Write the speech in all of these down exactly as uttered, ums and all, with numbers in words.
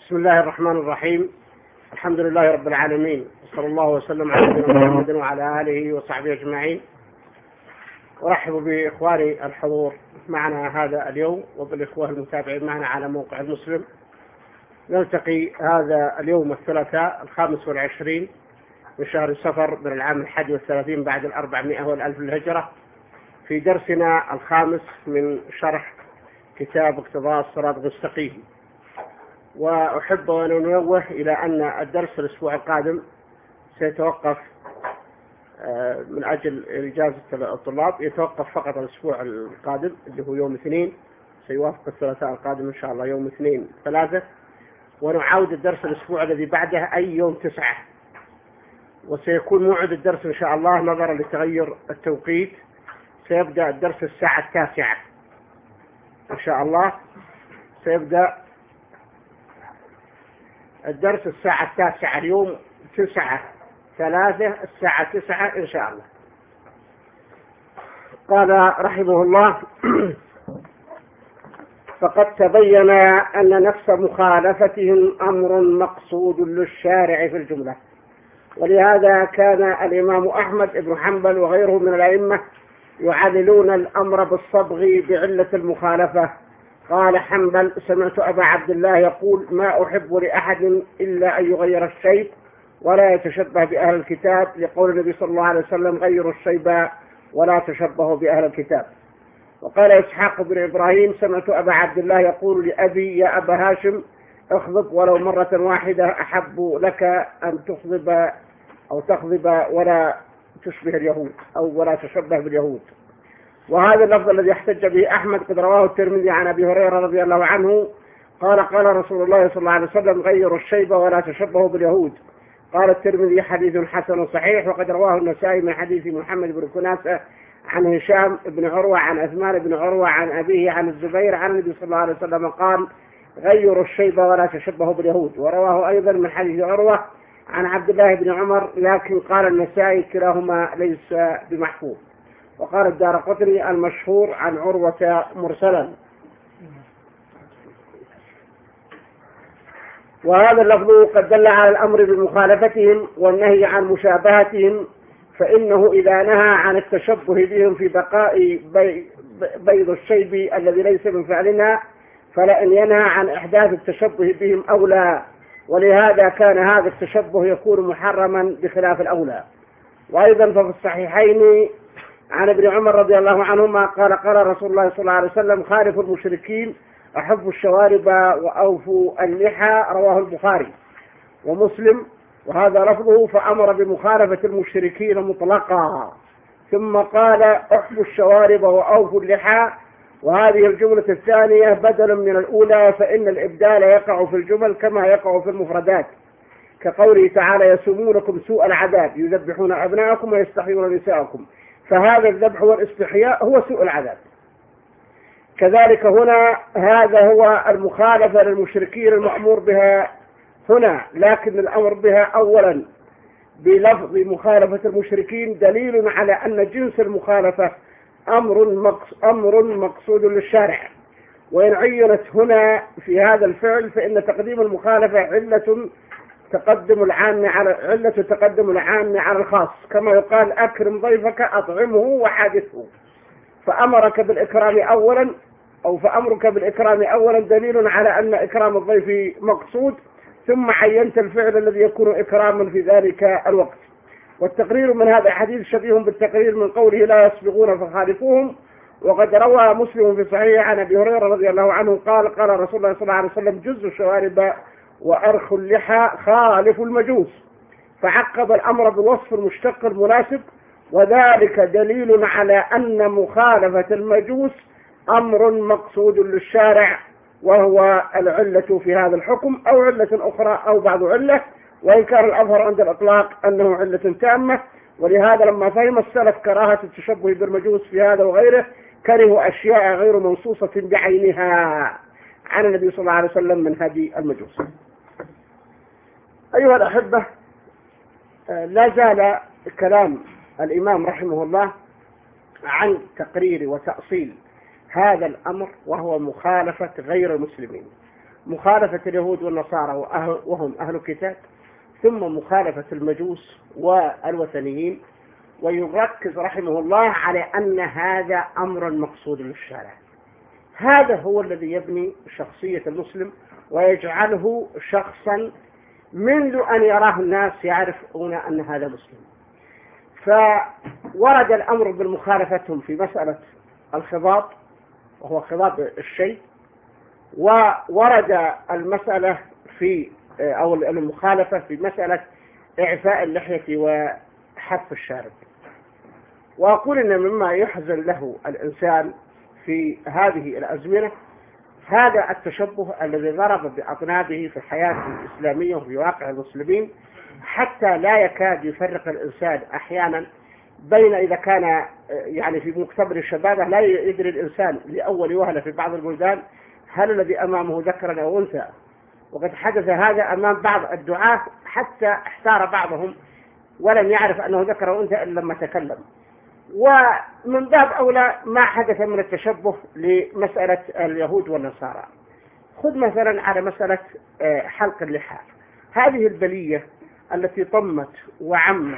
بسم الله الرحمن الرحيم. الحمد لله رب العالمين، وصلى الله وسلم على نبينا محمد وعلى آله وصحبه أجمعين. أرحب بإخواني الحضور معنا هذا اليوم وبالإخوة المتابعين معنا على موقع المسلم. نلتقي هذا اليوم الثلاثاء الخامس والعشرين من شهر صفر من العام الحادي والثلاثين بعد الأربعمائة والألف للهجرة في درسنا الخامس من شرح كتاب اقتضاء الصراط المستقيم. وأحب أن أنوه إلى أن الدرس الأسبوع القادم سيتوقف من أجل إجازة الطلاب، يتوقف فقط الأسبوع القادم اللي هو يوم اثنين، سيوافق الثلاثاء القادم إن شاء الله يوم اثنين ثلاثة، ونعاود الدرس الأسبوع الذي بعده أي يوم تسعة، وسيكون موعد الدرس إن شاء الله نظرا لتغير التوقيت سيبدأ الدرس الساعة التاسعة إن شاء الله. سيبدأ الدرس الساعة التاسعة اليوم تسعة ثلاثة الساعة تسعة إن شاء الله. قال رحمه الله: فقد تبين أن نفس مخالفتهم أمر مقصود للشارع في الجملة، ولهذا كان الإمام أحمد بن حنبل وغيره من الأئمة يعللون الأمر بالصبغ بعلة المخالفة. قال حنبل: سمعت أبا عبد الله يقول: ما أحب لأحد إلا أن يغير الشيب ولا يتشبه بأهل الكتاب، لقول النبي صلى الله عليه وسلم: غيروا الشيب ولا تشبهوا بأهل الكتاب. وقال إسحاق بن إبراهيم: سمعت أبا عبد الله يقول لأبي: يا أبا هاشم اخضب ولو مرة واحدة، أحب لك أن تخضب أو تخضب ولا تشبه اليهود أو ولا تشبه باليهود. وهذا اللفظ الذي احتج به أحمد قد رواه الترمذي عن أبي هريرة رضي الله عنه قال: قال رسول الله صلى الله عليه وسلم: غيروا الشيب ولا تشبهوا باليهود. قال الترمذي: حديث حسن صحيح. وقد رواه النسائي من حديث محمد بن كناسة عن هشام بن عروة عن عثمان بن عروة عن أبيه عن الزبير عن النبي صلى الله عليه وسلم قال: غيروا الشيب ولا تشبهوا باليهود. ورواه أيضا من حديث عروة عن عبد الله بن عمر، لكن قال النسائي: كلاهما ليس بمحفوظ. وقال الدارقطني: المشهور عن عروة مرسلا. وهذا اللفظ قد دل على الأمر بمخالفتهم والنهي عن مشابهتهم، فإنه إذا نهى عن التشبه بهم في بقاء بيض الشيب الذي ليس من فعلنا، فلأن ينهى عن إحداث التشبه بهم أولى، ولهذا كان هذا التشبه يكون محرما بخلاف الأولى. وأيضا ففي الصحيحين عن ابن عمر رضي الله عنهما قال: قال رسول الله صلى الله عليه وسلم: خالفوا المشركين، أحفوا الشوارب وأوفوا اللحى. رواه البخاري ومسلم. وهذا لفظه: فأمر بمخالفة المشركين مطلقا، ثم قال: أحفوا الشوارب وأوفوا اللحى. وهذه الجملة الثانية بدل من الأولى، فإن الإبدال يقع في الجمل كما يقع في المفردات، كقوله تعالى: يسومونكم سوء العذاب، يذبحون أبناءكم ويستحيون نساءكم. فهذا الذبح والاستحياء هو سوء العذاب. كذلك هنا هذا هو المخالفة للمشركين المأمور بها هنا، لكن الأمر بها أولا بلفظ مخالفة المشركين دليل على أن جنس المخالفة أمر أمر مقصود للشارع. وإن عينت هنا في هذا الفعل فإن تقديم المخالفة علة تقدم العام على علة تقدم العام على الخاص، كما يقال: أكرم ضيفك أطعمه وحادثه. فأمرك بالإكرام أولا أو فأمرك بالإكرام أولا دليل على أن إكرام الضيف مقصود، ثم عينت الفعل الذي يكون إكراما في ذلك الوقت. والتقرير من هذا الحديث شبيه بالتقرير من قوله: لا يسبقون فخالفوهم. وقد روى مسلم في صحيح عن أبي هريرة رضي الله عنه قال: قال رسول الله صلى الله عليه وسلم: جزوا الشوارب وأرخوا اللحى، خالفوا المجوس. فعقب الأمر بالوصف المشتق المناسب، وذلك دليل على أن مخالفة المجوس أمر مقصود للشارع، وهو العلة في هذا الحكم، أو علة أخرى أو بعض علة، وإن كان الأظهر عند الإطلاق أنه علة تامة. ولهذا لما فهم السلف كراهة التشبه بالمجوس في هذا وغيره، كرهوا أشياء غير منصوصة بعينها عن النبي صلى الله عليه وسلم من هدي المجوس. أيها الأحبة، لا زال كلام الإمام رحمه الله عن تقرير وتأصيل هذا الأمر، وهو مخالفة غير المسلمين. مخالفة اليهود والنصارى وهم أهل الكتاب، ثم مخالفة المجوس والوثنيين، ويركز رحمه الله على أن هذا أمر مقصود للشارع. هذا هو الذي يبني شخصية المسلم ويجعله شخصا منذ أن يراه الناس يعرفون أن هذا مسلم. فورد الأمر بالمخالفتهم في مسألة الخضاب وهو خضاب الشيء، وورد المسألة في أو المخالفة في مسألة إعفاء اللحية وحذف الشارب. وأقول إن مما يحزن له الإنسان في هذه الأزمنة هذا التشبه الذي ضرب بأطنابه في الحياة الإسلامية وفي واقع المسلمين، حتى لا يكاد يفرق الإنسان أحيانا بين إذا كان يعني في مقتبل الشبابة لا يدري الإنسان لأول وهلة في بعض البلدان هل الذي أمامه ذكر أو أنثى. وقد حدث هذا أمام بعض الدعاة حتى احتار بعضهم ولم يعرف أنه ذكر أو أنثى إلا لما تكلم. ومن باب أولى ما حدث من التشبه لمسألة اليهود والنصارى. خذ مثلا على مسألة حلق اللحى، هذه البلية التي طمت وعمت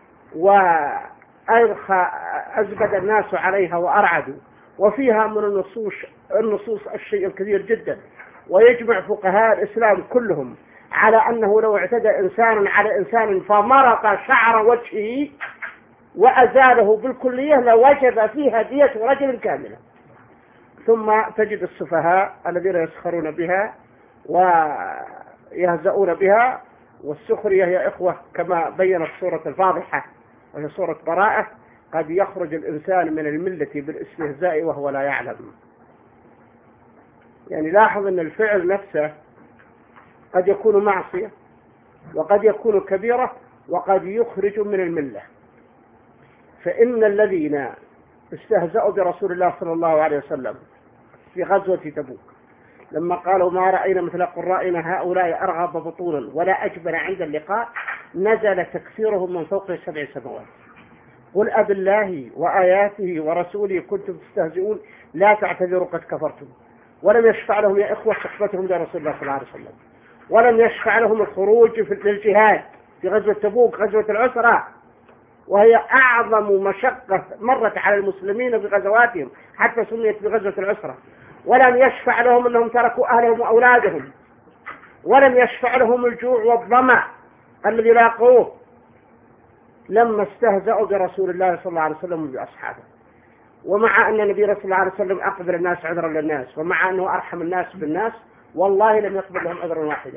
وأزبد الناس عليها وأرعدوا، وفيها من النصوص النصوص الشيء الكثير جدا، ويجمع فقهاء الإسلام كلهم على أنه لو اعتدى إنسان على إنسان فمرق شعر وجهه وأزاله بالكلية لوجب فيها دية رجل كاملة. ثم تجد السفهاء الذين يسخرون بها ويهزؤون بها، والسخرية يا إخوة كما بينت سورة الفاضحة وهي سورة براءة قد يخرج الإنسان من الملة بالاستهزاء وهو لا يعلم. يعني لاحظ أن الفعل نفسه قد يكون معصية وقد يكون كبيرة وقد يخرج من الملة. فإن الذين استهزأوا برسول الله صلى الله عليه وسلم في غزوة تبوك لما قالوا ما رأينا مثل قرائنا هؤلاء أرغب بطونا ولا أجبن عند اللقاء نزل تكفيرهم من فوق سبع سماوات. قل أب الله وآياته ورسوله كنتم تستهزئون لا تعتذروا قد كفرتم. ولم يشفع لهم يا إخوة صحبتهم لرسول الله صلى الله عليه وسلم، ولم يشفع لهم الخروج في الجهاد في غزوة تبوك غزوة العسرة، وهي أعظم مشقة مرت على المسلمين في غزواتهم حتى سميت بغزوة العسرة. ولم يشفع لهم أنهم تركوا أهلهم وأولادهم، ولم يشفع لهم الجوع والظمأ الذي لاقوه لما استهزأوا برسول الله صلى الله عليه وسلم وبأصحابه. ومع أن النبي صلى الله عليه وسلم أقبل الناس عذرا للناس، ومع أنه أرحم الناس بالناس، والله لم يقبل لهم عذرا واحدا.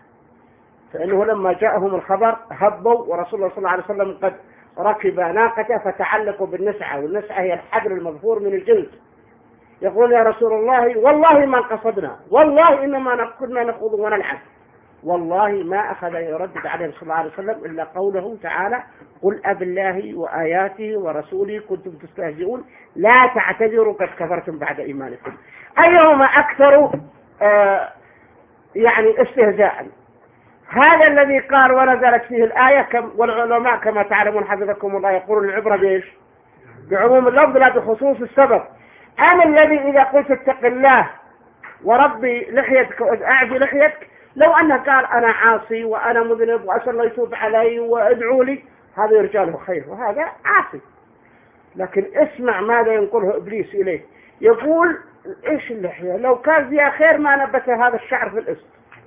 فإنه لما جاءهم الخبر هبوا، ورسول الله صلى الله عليه وسلم قد ركب ناقته فتعلقوا بالنسعة، والنسعة هي الحبل المظفور من الجلد. يقول يا رسول الله والله ما قصدنا، والله إنما كنا نخوض ونلعب. والله ما أخذ يردد عليه صلى الله عليه وسلم إلا قوله تعالى قل أب الله وآياته ورسوله كنتم تستهزئون لا تعتذروا قد كفرتم بعد إيمانكم. أيهما أكثر آه يعني استهزاء؟ هذا الذي قال ونزلت فيه الآية كم والعلماء كما تعلمون حفظكم الله يقولون العبرة بإيش؟ بعموم اللفظ لا بخصوص السبب. أنا الذي إذا قلت اتق الله وربي لحيتك وأعفي لحيتك، لو أنه قال أنا عاصي وأنا مذنب وأسأل الله يتوب علي وادعوا لي، هذا يرجى له خير وهذا عاصي. لكن اسمع ماذا ينقله إبليس إليه، يقول إيش اللحية لو كان فيها خير ما نبت هذا الشعر في الإسط.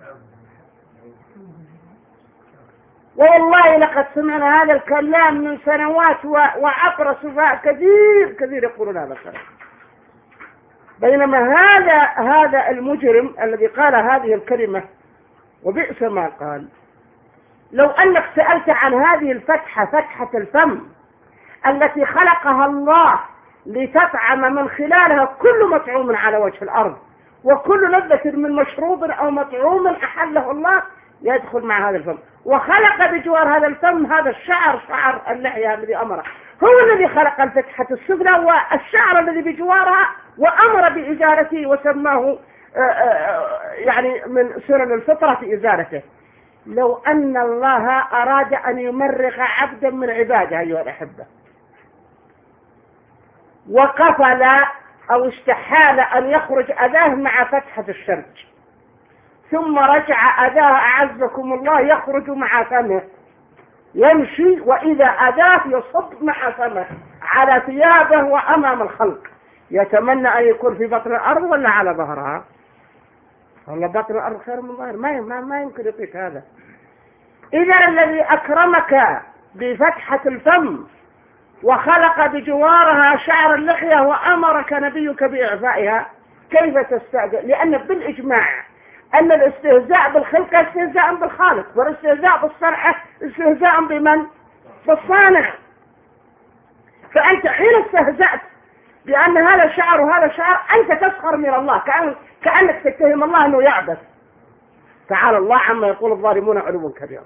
والله لقد سمعنا هذا الكلام من سنوات وعبر سفهاء كثير كثير يقولون هذا الكلام. بينما هذا هذا المجرم الذي قال هذه الكلمة وبئس ما قال، لو أنك سألت عن هذه الفتحة فتحة الفم التي خلقها الله لتطعم من خلالها كل مطعوم على وجه الأرض وكل لذة من مشروب أو مطعوم أحله الله يدخل مع هذا الفم، وخلق بجوار هذا الفم هذا الشعر شعر اللحية الذي أمره، هو الذي خلق الفتحة السفلى والشعر الذي بجوارها وأمر بإزالته وسماه يعني من سنن الفطرة في إزالته. لو أن الله أراد أن يمرغ عبدا من عباده أيها الأحبة وقفل أو استحال أن يخرج أذاه مع فتحة الشرج ثم رجع أداه أعزكم الله يخرج مع فمه، يمشي وإذا أداه يصب مع فمه على ثيابه وأمام الخلق. يتمنى أن يكون في بطن الأرض ولا على ظهرها؟ والله بطن الأرض خير من ظهر، ما ما, ما يمكن يطيق هذا. إذا الذي أكرمك بفتحة الفم وخلق بجوارها شعر اللحية وأمرك نبيك بإعفائها، كيف تستأذن؟ لأن بالإجماع أن الاستهزاء بالخلق استهزاء بالخالق، والاستهزاء بالصنعة استهزاء بمن؟ بالصانع. فأنت حين استهزأت بأن هذا شعر وهذا شعر أنت تسخر من الله، كأن كأنك تتهم الله أنه يعبث. تعالى الله عما يقول الظالمون علوا كبيرا.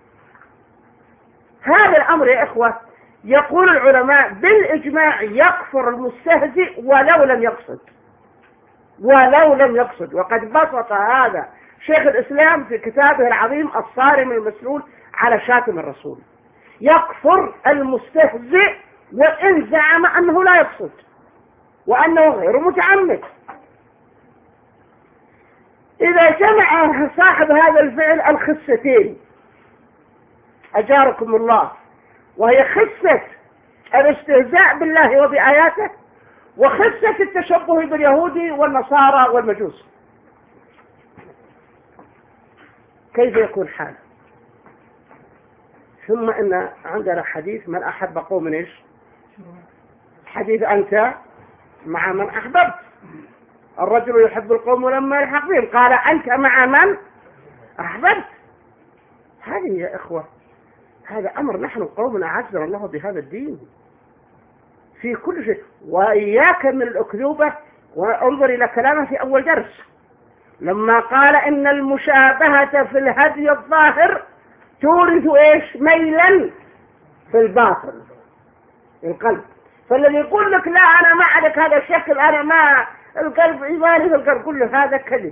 هذا الأمر يا إخوة يقول العلماء بالإجماع يكفر المستهزئ ولو لم يقصد، ولو لم يقصد. وقد بسط هذا شيخ الإسلام في كتابه العظيم الصارم المسلول على شاتم الرسول. يكفر المستهزئ وإن زعم أنه لا يقصد وأنه غير متعمد. إذا جمع صاحب هذا الفعل الخصتين أجاركم الله، وهي خصة الاستهزاء بالله وبآياته وخصة التشبه باليهود والنصارى والمجوس، كيف يكون حاله؟ ثم إن عندنا حديث من أحب قوم إيش؟ حديث أنت مع من أحببت. الرجل يحب القوم لما يلحق بهم، قال أنت مع من أحببت. هذه يا إخوة هذا أمر، نحن قوم أعزنا الله بهذا الدين في كل شيء. وإياك من الأكذوبة. وانظر إلى كلامه في أول درس لما قال إن المشابهة في الهدي الظاهر تورث إيش؟ ميلا في الباطن القلب. فالذي يقول لك لا أنا ما عليك هذا الشكل، أنا ما القلب إيماني في القلب، كله هذا كذب.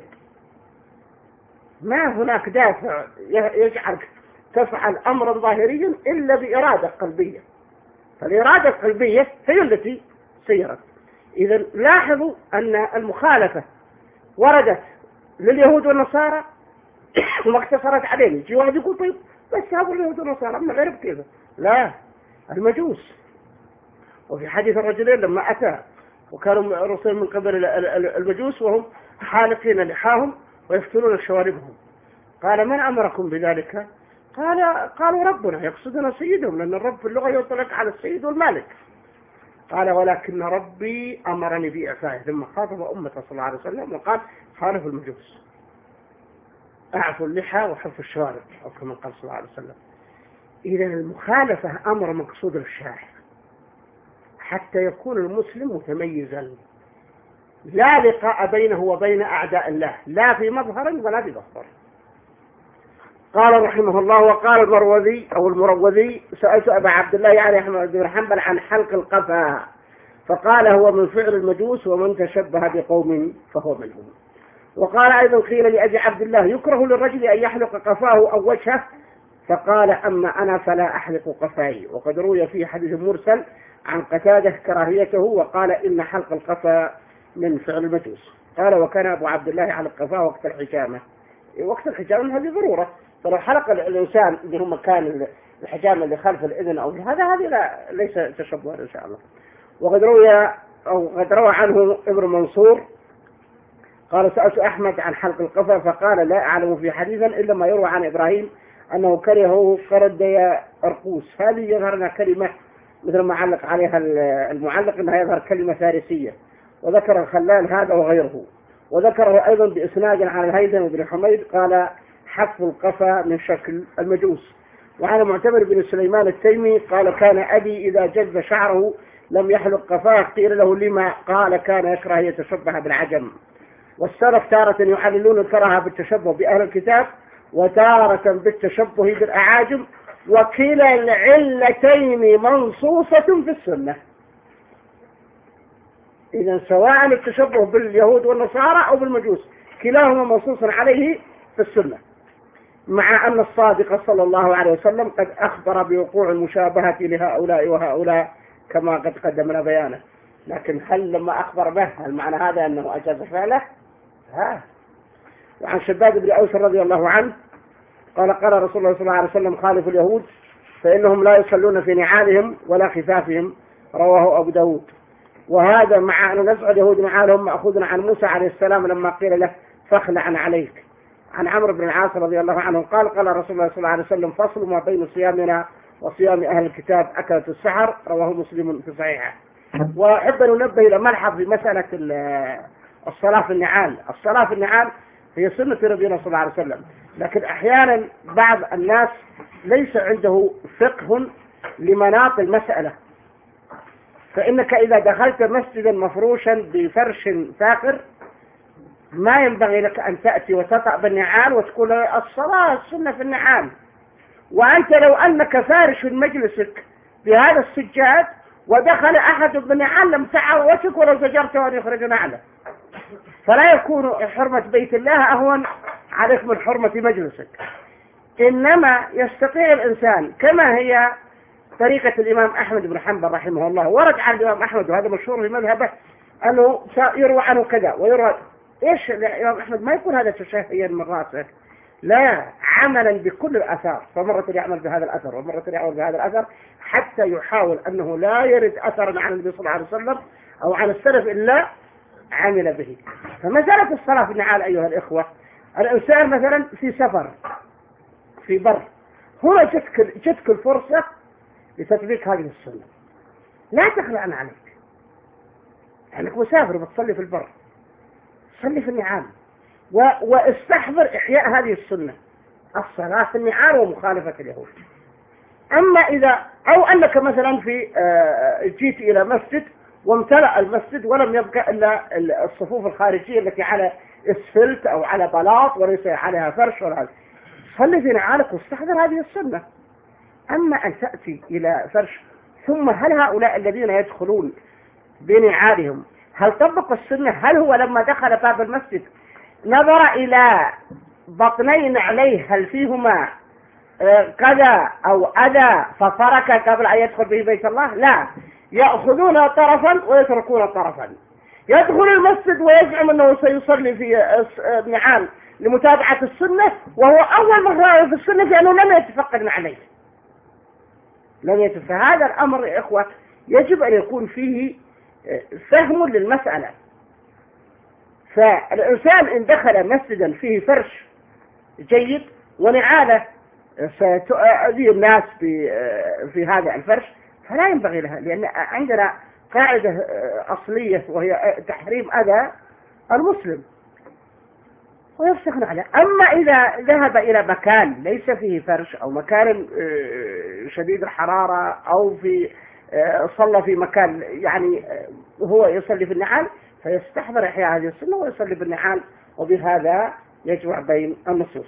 ما هناك دافع يجعلك تفعل أمرا ظاهريا إلا بإرادة قلبية، فالإرادة القلبية هي التي سيرت. إذا لاحظوا أن المخالفة وردت لليهود والنصارى وما اقتصرت عليهم. يجي واحد يقول طيب بس هذول اليهود والنصارى من غير كذا، لا، المجوس. وفي حديث الرجلين لما أتى وكانوا رسل من قبل المجوس وهم حالقين لحاهم ويفتنون شواربهم، قال من أمركم بذلك؟ قال قالوا ربنا، يقصدنا سيدهم، لأن الرب في اللغة يطلق على السيد والمالك. قال ولكن ربي أمرني بإعفائه. ثم خاطب أمته صلى الله عليه وسلم وقال خالفوا المجوس، أعفوا اللحى وحفوا الشوارب، أو كما قال صلى الله عليه وسلم. إذا المخالفة أمر مقصود للشارع حتى يكون المسلم متميزا، لا لقاء بينه وبين أعداء الله، لا في مظهر ولا في بصر. قال رحمه الله وقال المروذي أو المروذي سألت أبا عبد الله يعني أحمد بن حنبل عن حلق القفا، فقال هو من فعل المجوس ومن تشبه بقوم فهو منهم. وقال أيضا قيل لأبي عبد الله يكره للرجل أن يحلق قفاه أو وجهه، فقال أما أنا فلا أحلق قفاي. وقد روي فيه حديث مرسل عن قتادة كراهيته، وقال إن حلق القفا من فعل المجوس. قال وكان أبو عبد الله على القفا وقت الحجامة. وقت الحجامة هذه ضرورة، فلو حلق الإنسان اللي هو مكان الحجامة اللي خلف الإذن أو هذا هذه لا ليس تشبها إن شاء الله. وقد روي أو قد روى عنه ابن منصور قال سألت أحمد عن حلق القفا فقال لا أعلم في حديثا إلا ما يروى عن إبراهيم أنه كرهه فرد أرقوس. هذه يظهر لنا كلمة مثل ما علق عليها المعلق أنها يظهر كلمة فارسية، وذكر الخلال هذا وغيره. وذكره أيضا بإسناد عن الهيثم بن حميد قال حف القفا من شكل المجوس. وعن معتمر بن سليمان التيمي قال كان أبي إذا جز شعره لم يحلق قفاه، قيل له لما؟ قال كان يكره يتشبه بالعجم. والسلف تارة يعللون الكراهة بالتشبه بأهل الكتاب وتارة بالتشبه بالأعاجم، وكلا العلتين منصوصة في السنة. إذا سواء التشبه باليهود والنصارى أو بالمجوس كلاهما منصوص عليه في السنة، مع أن الصادق صلى الله عليه وسلم قد أخبر بوقوع المشابهة لهؤلاء وهؤلاء كما قد قدمنا بيانه. لكن هل لما أخبر به هل معنى هذا أنه أجاز فعله؟ ها. وعن شداد بن أوس رضي الله عنه قال قال رسول الله صلى الله عليه وسلم خالف اليهود فإنهم لا يصلون في نعالهم ولا خفافهم، رواه أبو داود. وهذا مع أن نزع اليهود نعالهم مأخوذ عن موسى عليه السلام لما قيل له فاخلع عليك. عن عمرو بن العاص رضي الله عنه قال قال رسول الله صلى الله عليه وسلم فصل ما بين صيامنا وصيام أهل الكتاب أكلة السحر، رواه مسلم في صحيحه. وأحب أن ننبه إلى ملحظ في مسألة الصلاة في النعال. الصلاة في النعال هي سنة نبينا صلى الله عليه وسلم، لكن أحيانا بعض الناس ليس عنده فقه لمناط المسألة، فإنك إذا دخلت مسجدا مفروشا بفرش فاخر ما ينبغي لك أن تأتي وتطأ بالنعال وتقول الصلاة السنة في النعال، وأنت لو أنك فارش مجلسك بهذا السجاد ودخل أحد بالنعال لم تعوتك ولو زجرته أن يخرج نعله، فلا يكون حرمة بيت الله أهون عليك من حرمة مجلسك. إنما يستطيع الإنسان كما هي طريقة الإمام أحمد بن حنبل رحمه الله، ورد عن الإمام أحمد وهذا مشهور في مذهبه أنه يروى عنه كذا ويروى إيش الإمام أحمد ما يكون هذا تشهيا من رأسه، لا، عملا بكل الأثار، فمرة يعمل بهذا الأثر ومرة يعمل بهذا الأثر حتى يحاول أنه لا يرد أثرا عن النبي صلى الله عليه وسلم أو عن السلف إلا عمل به. فمسألة الصلاة في النعال أيها الإخوة، الإنسان مثلا في سفر في بر، هنا جتك, جتك الفرصة لتطبيق هذه السنة، لا تخلعن عليك، لأنك مسافر بتصلي في البر، صلي في النعال و... واستحضر إحياء هذه السنة، الصلاة في النعال ومخالفة اليهود. أما إذا أو أنك مثلا في جيت إلى مسجد وامتلأ المسجد ولم يبقى إلا الصفوف الخارجية التي على اسفلت أو على بلاط وليس عليها فرش ولا هذا، صلي في نعالك واستحضر هذه السنة. أما أن تأتي إلى فرش، ثم هل هؤلاء الذين يدخلون بنعالهم هل طبقوا السنة؟ هل هو لما دخل باب المسجد نظر إلى بطنين عليه هل فيهما كذا أو أذى ففرك قبل أن يدخل به بيت الله؟ لا، يأخذون طرفا ويتركون طرفا. يدخل المسجد ويزعم أنه سيصلي في نعال لمتابعة السنة، وهو أول مرة في السنة لأنه لم يتفقد عليه، لم يتفقد. هذا الأمر يا إخوة يجب أن يكون فيه فهم للمسألة. فالإنسان إن دخل مسجدا فيه فرش جيد ونعالة ستؤذي الناس في في هذا الفرش فلا ينبغي لها، لأن عندنا قاعدة أصلية وهي تحريم أذى المسلم ويفسخ عليه. أما إذا ذهب إلى مكان ليس فيه فرش أو مكان شديد الحرارة أو في صلى في مكان يعني هو يصلي في النعال فيستحضر إحياء هذه السنة ويصلي بالنعال، وبهذا يجمع بين النصوص.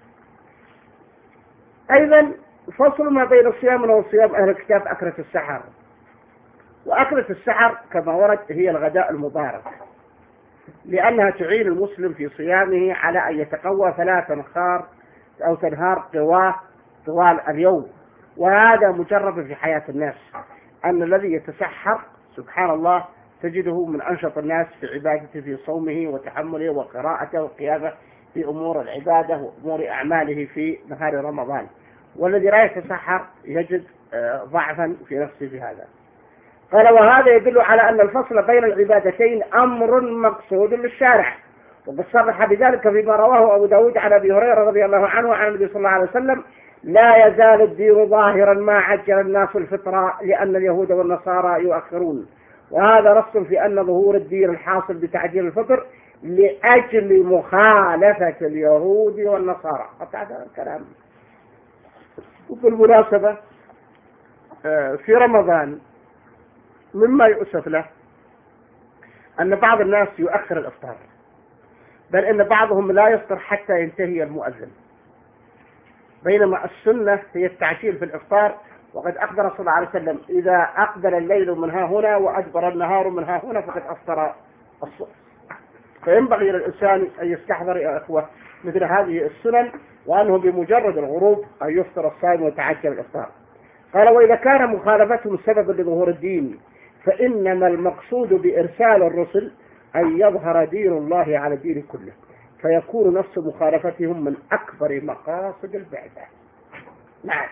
أيضا فصل ما بين صيامنا وصيام أهل الكتاب أكلة السحر. وأكلة السحر كما ورد هي الغداء المبارك، لأنها تعين المسلم في صيامه على أن يتقوى فلا تنخار أو تنهار قواه طوال اليوم. وهذا مجرب في حياة الناس، أن الذي يتسحر سبحان الله تجده من أنشط الناس في عبادته في صومه وتحمله وقراءته وقيامه في أمور العبادة وأمور أعماله في نهار رمضان، والذي لا يتسحر يجد ضعفا في نفسه في هذا. قال وهذا يدل على أن الفصل بين العبادتين أمر مقصود للشارع، وقد صرح بذلك فيما رواه أبو داود عن أبي هريرة رضي الله عنه وعن النبي صلى الله عليه وسلم: لا يزال الدين ظاهرا ما عجل الناس الفطرة لأن اليهود والنصارى يؤخرون. وهذا نص في أن ظهور الدين الحاصل بتعجيل الفطر لأجل مخالفة اليهود والنصارى. هذا الكلام. وبالمناسبة في رمضان مما يؤسف له أن بعض الناس يؤخر الإفطار، بل إن بعضهم لا يفطر حتى ينتهي المؤذن، بينما السنة هي التعجيل في الإفطار. وقد أخبر صلى الله عليه وسلم: إذا أقبل الليل من ها هنا وأدبر النهار من ها هنا فقد أفطر الصبح. فينبغي للإنسان أن يستحضر يا أخوة مثل هذه السنن، وأنه بمجرد الغروب أن يفطر الصائم ويتعجل الإفطار. قال: وإذا كان مخالفتهم سببا لظهور الدين فإنما المقصود بإرسال الرسل أن يظهر دين الله على الدين كله، فيكون نفس مخالفتهم من أكبر مقاصد البعثة. نعم.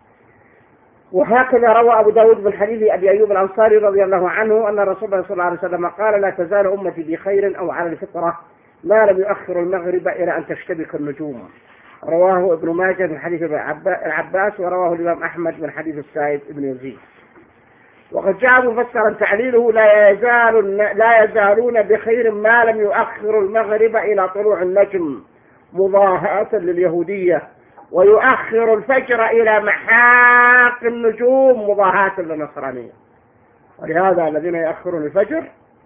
وهكذا روى أبو داود من حديث أبي أيوب الأنصاري رضي الله عنه أن رسول الله صلى الله عليه وسلم قال: لا تزال أمتي بخير أو على الفطرة ما لم يؤخر المغرب إلى أن تشتبك النجوم. رواه ابن ماجه من حديث العباس، ورواه الإمام أحمد من حديث السائب بن يزيد. وقد جاء مفسرا تعليله: لا يزال لا يزالون بخير ما لم يؤخر المغرب إلى طلوع النجم مضاهاة لليهودية، ويؤخر الفجر إلى محاق النجوم مضاهاة للنصرانية. ولهذا الذين يؤخرون الفجر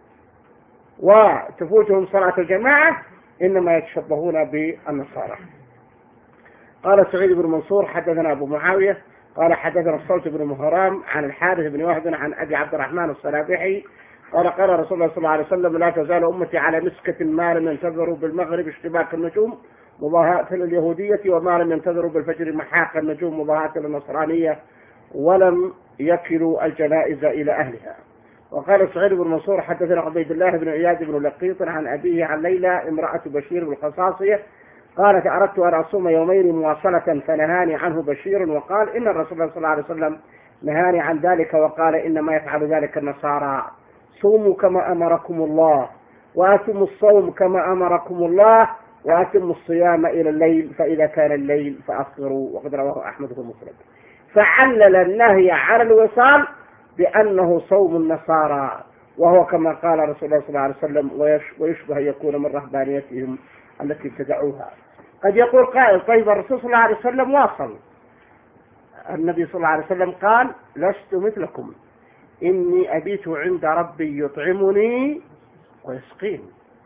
وتفوتهم صلاة الجماعة إنما يتشبهون بالنصارى. قال سعيد بن منصور: حدثنا أبو معاوية قال حدثنا الصوت بن مهرام عن الحارث بن وهب عن أبي عبد الرحمن الصنابحي قال: قال رسول الله صلى الله عليه وسلم: لا تزال أمتي على مسكة ما لم ينتظروا بالمغرب اشتباك النجوم مضاهاة لليهودية، وما لم ينتظروا بالفجر محاق النجوم مضاهاة للنصرانية، ولم يكلوا الجنائز إلى أهلها. وقال سعيد بن منصور: حدثنا عبيد الله بن عياد بن لقيط عن أبيه عن ليلى امرأة بشير بن الخصاصية قالت: أردت أن أصوم يومين مواصلة فنهاني عنه بشير، وقال: إن الرسول صلى الله عليه وسلم نهاني عن ذلك وقال: إنما يفعل ذلك النصارى، صوموا كما أمركم الله، وأتموا الصوم كما أمركم الله، وأتموا الصيام إلى الليل، فإذا كان الليل فأفطروا. وقد رواه أحمد بن مسلم. فعلل النهي على الوصال بأنه صوم النصارى، وهو كما قال رسول الله صلى الله عليه وسلم: ويشبه أن يكون من رهبانيتهم التي ابتدعوها. قد يقول قائل: طيب الرسول صلى الله عليه وسلم واصل. النبي صلى الله عليه وسلم قال: لست مثلكم، إني أبيت عند ربي يطعمني ويسقيني.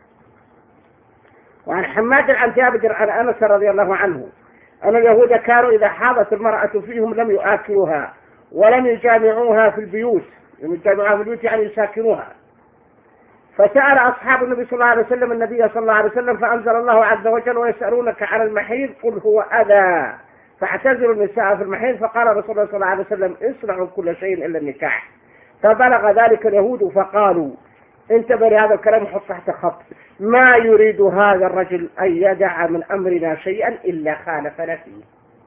وعن حماد عن ثابت عن أنس رضي الله عنه أن اليهود كانوا إذا حاضت المرأة فيهم لم يؤكلوها ولم يجامعوها في البيوت، يجامعوها في البيوت يعني يساكنوها. فسأل أصحاب النبي صلى الله عليه وسلم النبي صلى الله عليه وسلم فأنزل الله عز وجل: ويسألونك عن المحيض قل هو أذى فاعتزلوا النساء في المحيض. فقال رسول الله صلى الله عليه وسلم: اصنعوا كل شيء إلا النكاح. فبلغ ذلك اليهود فقالوا: انتبه لهذا الكلام وحط تحت خط: ما يريد هذا الرجل أن يدع من أمرنا شيئا إلا خالفنا فيه.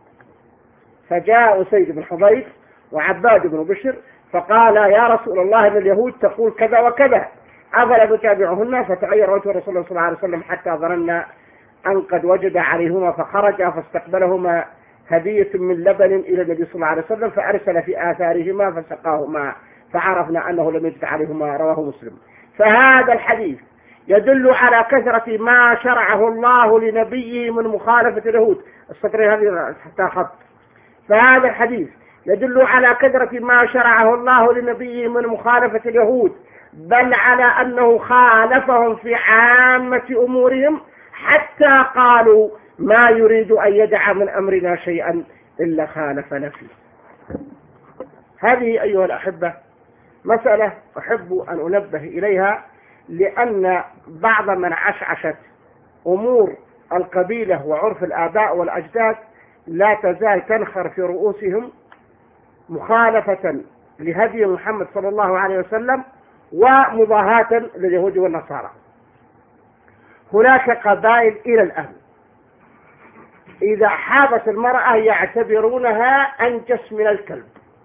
فجاء أسيد بن حضير وعباد بن بشر فقال: يا رسول الله إن اليهود تقول كذا وكذا، أفلا نتابعهن؟ فتغير وجه رسول الله صلى الله عليه وسلم حتى ظننا أن قد وجد عليهما، فخرج فاستقبلهما هدية من لبن إلى النبي صلى الله عليه وسلم، فأرسل في آثارهما فسقاهما، فعرفنا أنه لم يجد عليهما. رواه مسلم. فهذا الحديث يدل على كثرة ما شرعه الله لنبيه من مخالفة اليهود. السطرين هذه حتى خط. فهذا الحديث يدل على كثرة ما شرعه الله لنبيه من مخالفة اليهود، بل على أنه خالفهم في عامة أمورهم حتى قالوا: ما يريد أن يدع من أمرنا شيئا إلا خالفنا فيه. هذه أيها الأحبة مسألة أحب أن أنبه إليها، لأن بعض من عشعشت أمور القبيلة وعرف الآباء والأجداد لا تزال تنخر في رؤوسهم مخالفة لهدي محمد صلى الله عليه وسلم ومضاهاة لليهود والنصارى. هناك قبائل إلى الآن إذا حاضت المرأة يعتبرونها أنجس من الكلب،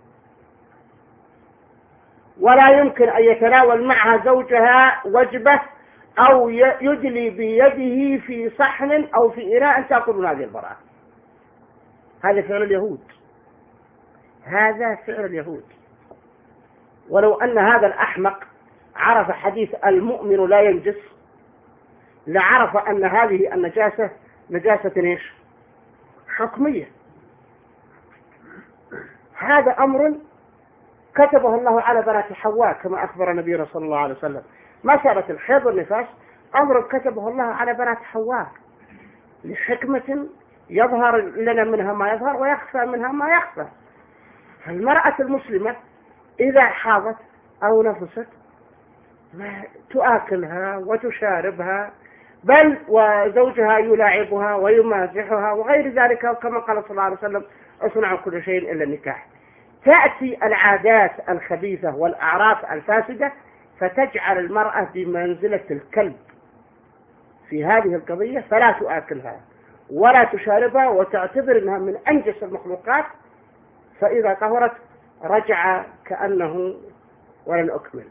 ولا يمكن أن يتناول معها زوجها وجبة أو يدلي بيده في صحن أو في إناء تأكل من هذه المرأة. هذا فعل اليهود، هذا فعل اليهود. ولو أن هذا الأحمق عرف حديث المؤمن لا ينجس لعرف أن هذه النجاسة نجاسة إيش؟ حكمية. هذا أمر كتبه الله على بنات حواء كما أخبر نبينا صلى الله عليه وسلم. مسألة الحيض والنفاس أمر كتبه الله على بنات حواء لحكمة يظهر لنا منها ما يظهر ويخفى منها ما يخفى. المرأة المسلمة إذا حاضت أو نفست تؤكلها وتشاربها، بل وزوجها يلاعبها ويمازحها وغير ذلك، كما قال صلى الله عليه وسلم: اصنعوا كل شيء إلا النكاح. تأتي العادات الخبيثة والأعراف الفاسدة فتجعل المرأة بمنزلة الكلب في هذه القضية فلا تؤكلها ولا تشاربها وتعتبر أنها من أنجس المخلوقات، فإذا طهرت رجع كأنه ولن أكمل.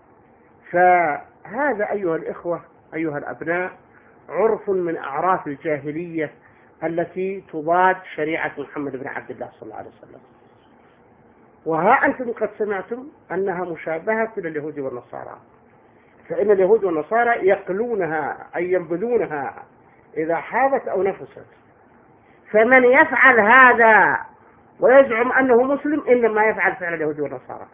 فهذا أيها الإخوة أيها الأبناء عرف من أعراف الجاهلية التي تضاد شريعة محمد بن عبد الله صلى الله عليه وسلم. وها أنتم قد سمعتم أنها مشابهة لليهود والنصارى، فإن اليهود والنصارى يقلونها أي ينبذونها إذا حاضت أو نفست. فمن يفعل هذا ويزعم أنه مسلم إنما يفعل فعل اليهود والنصارى.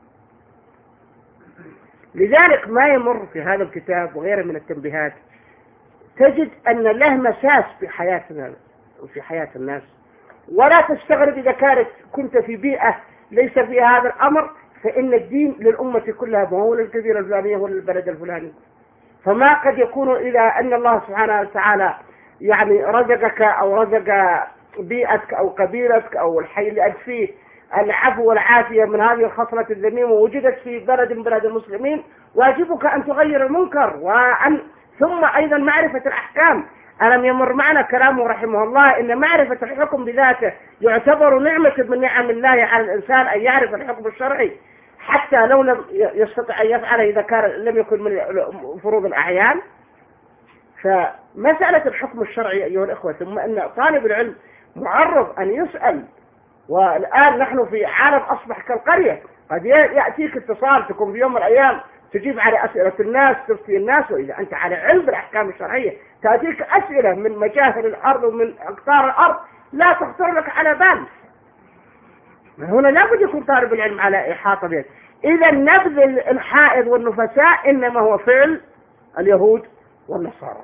لذلك ما يمر في هذا الكتاب وغيره من التنبيهات تجد أن له مساس في حياتنا وفي حياة الناس، ولا تستغرب إذا كانت كنت في بيئة ليس فيها هذا الأمر، فإن الدين للأمة كلها، ما هو للكبيرة الفلانية ولا للبلد الفلاني. فما قد يكون إلى أن الله سبحانه وتعالى يعني رزقك أو رزق بيئتك أو قبيلتك أو الحي اللي أنت فيه العفو والعافية من هذه الخصلة الذميمة ووجدت في بلد من بلاد المسلمين، واجبك أن تغير المنكر وأن ثم أيضا معرفة الأحكام. ألم يمر معنا كلامه رحمه الله إن معرفة الحكم بذاته يعتبر نعمة من نعم الله على الإنسان أن يعرف الحكم الشرعي حتى لو لم يستطع أن يفعله إذا كان لم يكن من فروض الأعيان. فمسألة الحكم الشرعي أيها الإخوة، ثم أن طالب العلم معرض أن يسأل، والآن نحن في عالم أصبح كالقرية، قد يأتيك اتصال تكون في يوم من الأيام تجيب على أسئلة الناس تفتي الناس، وإذا أنت على علم بالأحكام الشرعية تأتيك أسئلة من مجاهل الأرض ومن أقطار الأرض لا تخطر لك على بال. هنا لابد يكون طالب العلم على إحاطة به. إذا نبذ الحائض والنفساء إنما هو فعل اليهود والنصارى.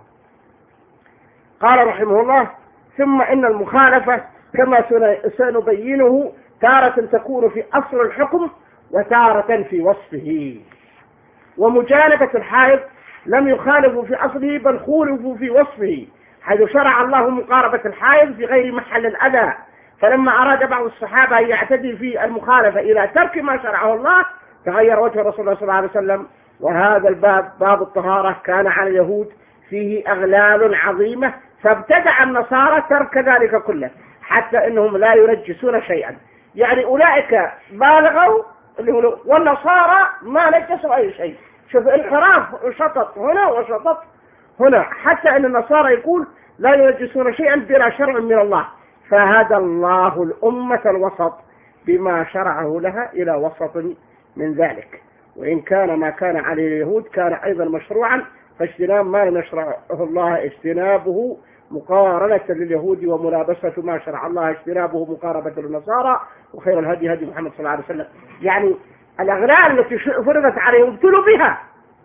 قال رحمه الله: ثم إن المخالفة كما سنبينه تارة تكون في أصل الحكم وتارة في وصفه. ومجانبة الحائض لم يخالفوا في أصله بل خولفوا في وصفه، حيث شرع الله مقاربة الحائض في غير محل الأذى. فلما أراد بعض الصحابة أن يعتدي في المخالفة إلى ترك ما شرعه الله تغير وجه رسول الله صلى الله عليه وسلم. وهذا الباب باب الطهارة كان على اليهود فيه أغلال عظيمة، فابتدع النصارى ترك ذلك كله حتى إنهم لا ينجسون شيئا. يعني أولئك بالغوا والنصارى ما نجسوا أي شيء. شوف انحراف شطط هنا وشطط هنا، حتى أن النصارى يقول لا ينجسون شيئا بلا شرع من الله. فهدى الله الأمة الوسط بما شرعه لها إلى وسط من ذلك. وإن كان ما كان عليه اليهود كان أيضا مشروعا، فاجتناب ما لم يشرعه الله اجتنابه مقارنة لليهود، وملابسة ما شرع الله اجتنابه مقاربة للنصارى، وخير الهدي هدي محمد صلى الله عليه وسلم. يعني الأغلال التي فرضت عليهم ابتلوا بها،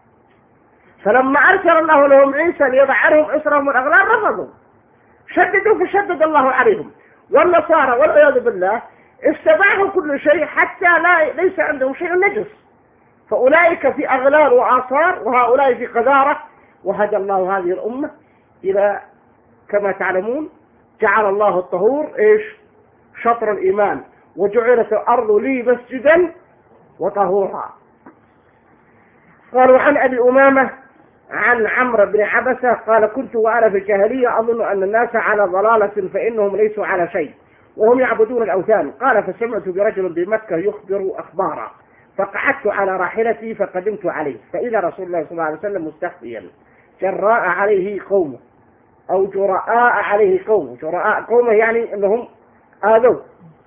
فلما أرسل الله لهم عيسى ليضع عنهم إصرهم والأغلال رفضوا، شددوا فشدد الله عليهم. والنصارى والعياذ بالله استباحوا كل شيء حتى لا ليس عندهم شيء نجس، فأولئك في أغلال وآثار وهؤلاء في قذارة. وهدى الله هذه الأمة إلى كما تعلمون جعل الله الطهور إيش؟ شطر الإيمان، وجعلت الأرض لي مسجدا وطهورا. قالوا عن أبي أمامة عن عمرو بن عبسة قال: كنت وأنا في الجاهلية أظن أن الناس على ضلالة فإنهم ليسوا على شيء وهم يعبدون الأوثان. قال: فسمعت برجل بمكة يخبر أخبارا، فقعدت على راحلتي فقدمت عليه، فإذا رسول الله صلى الله عليه وسلم مستخفيا جراء عليه قومه أو جراء عليه قومه، جراء قومه يعني أنهم آذوا.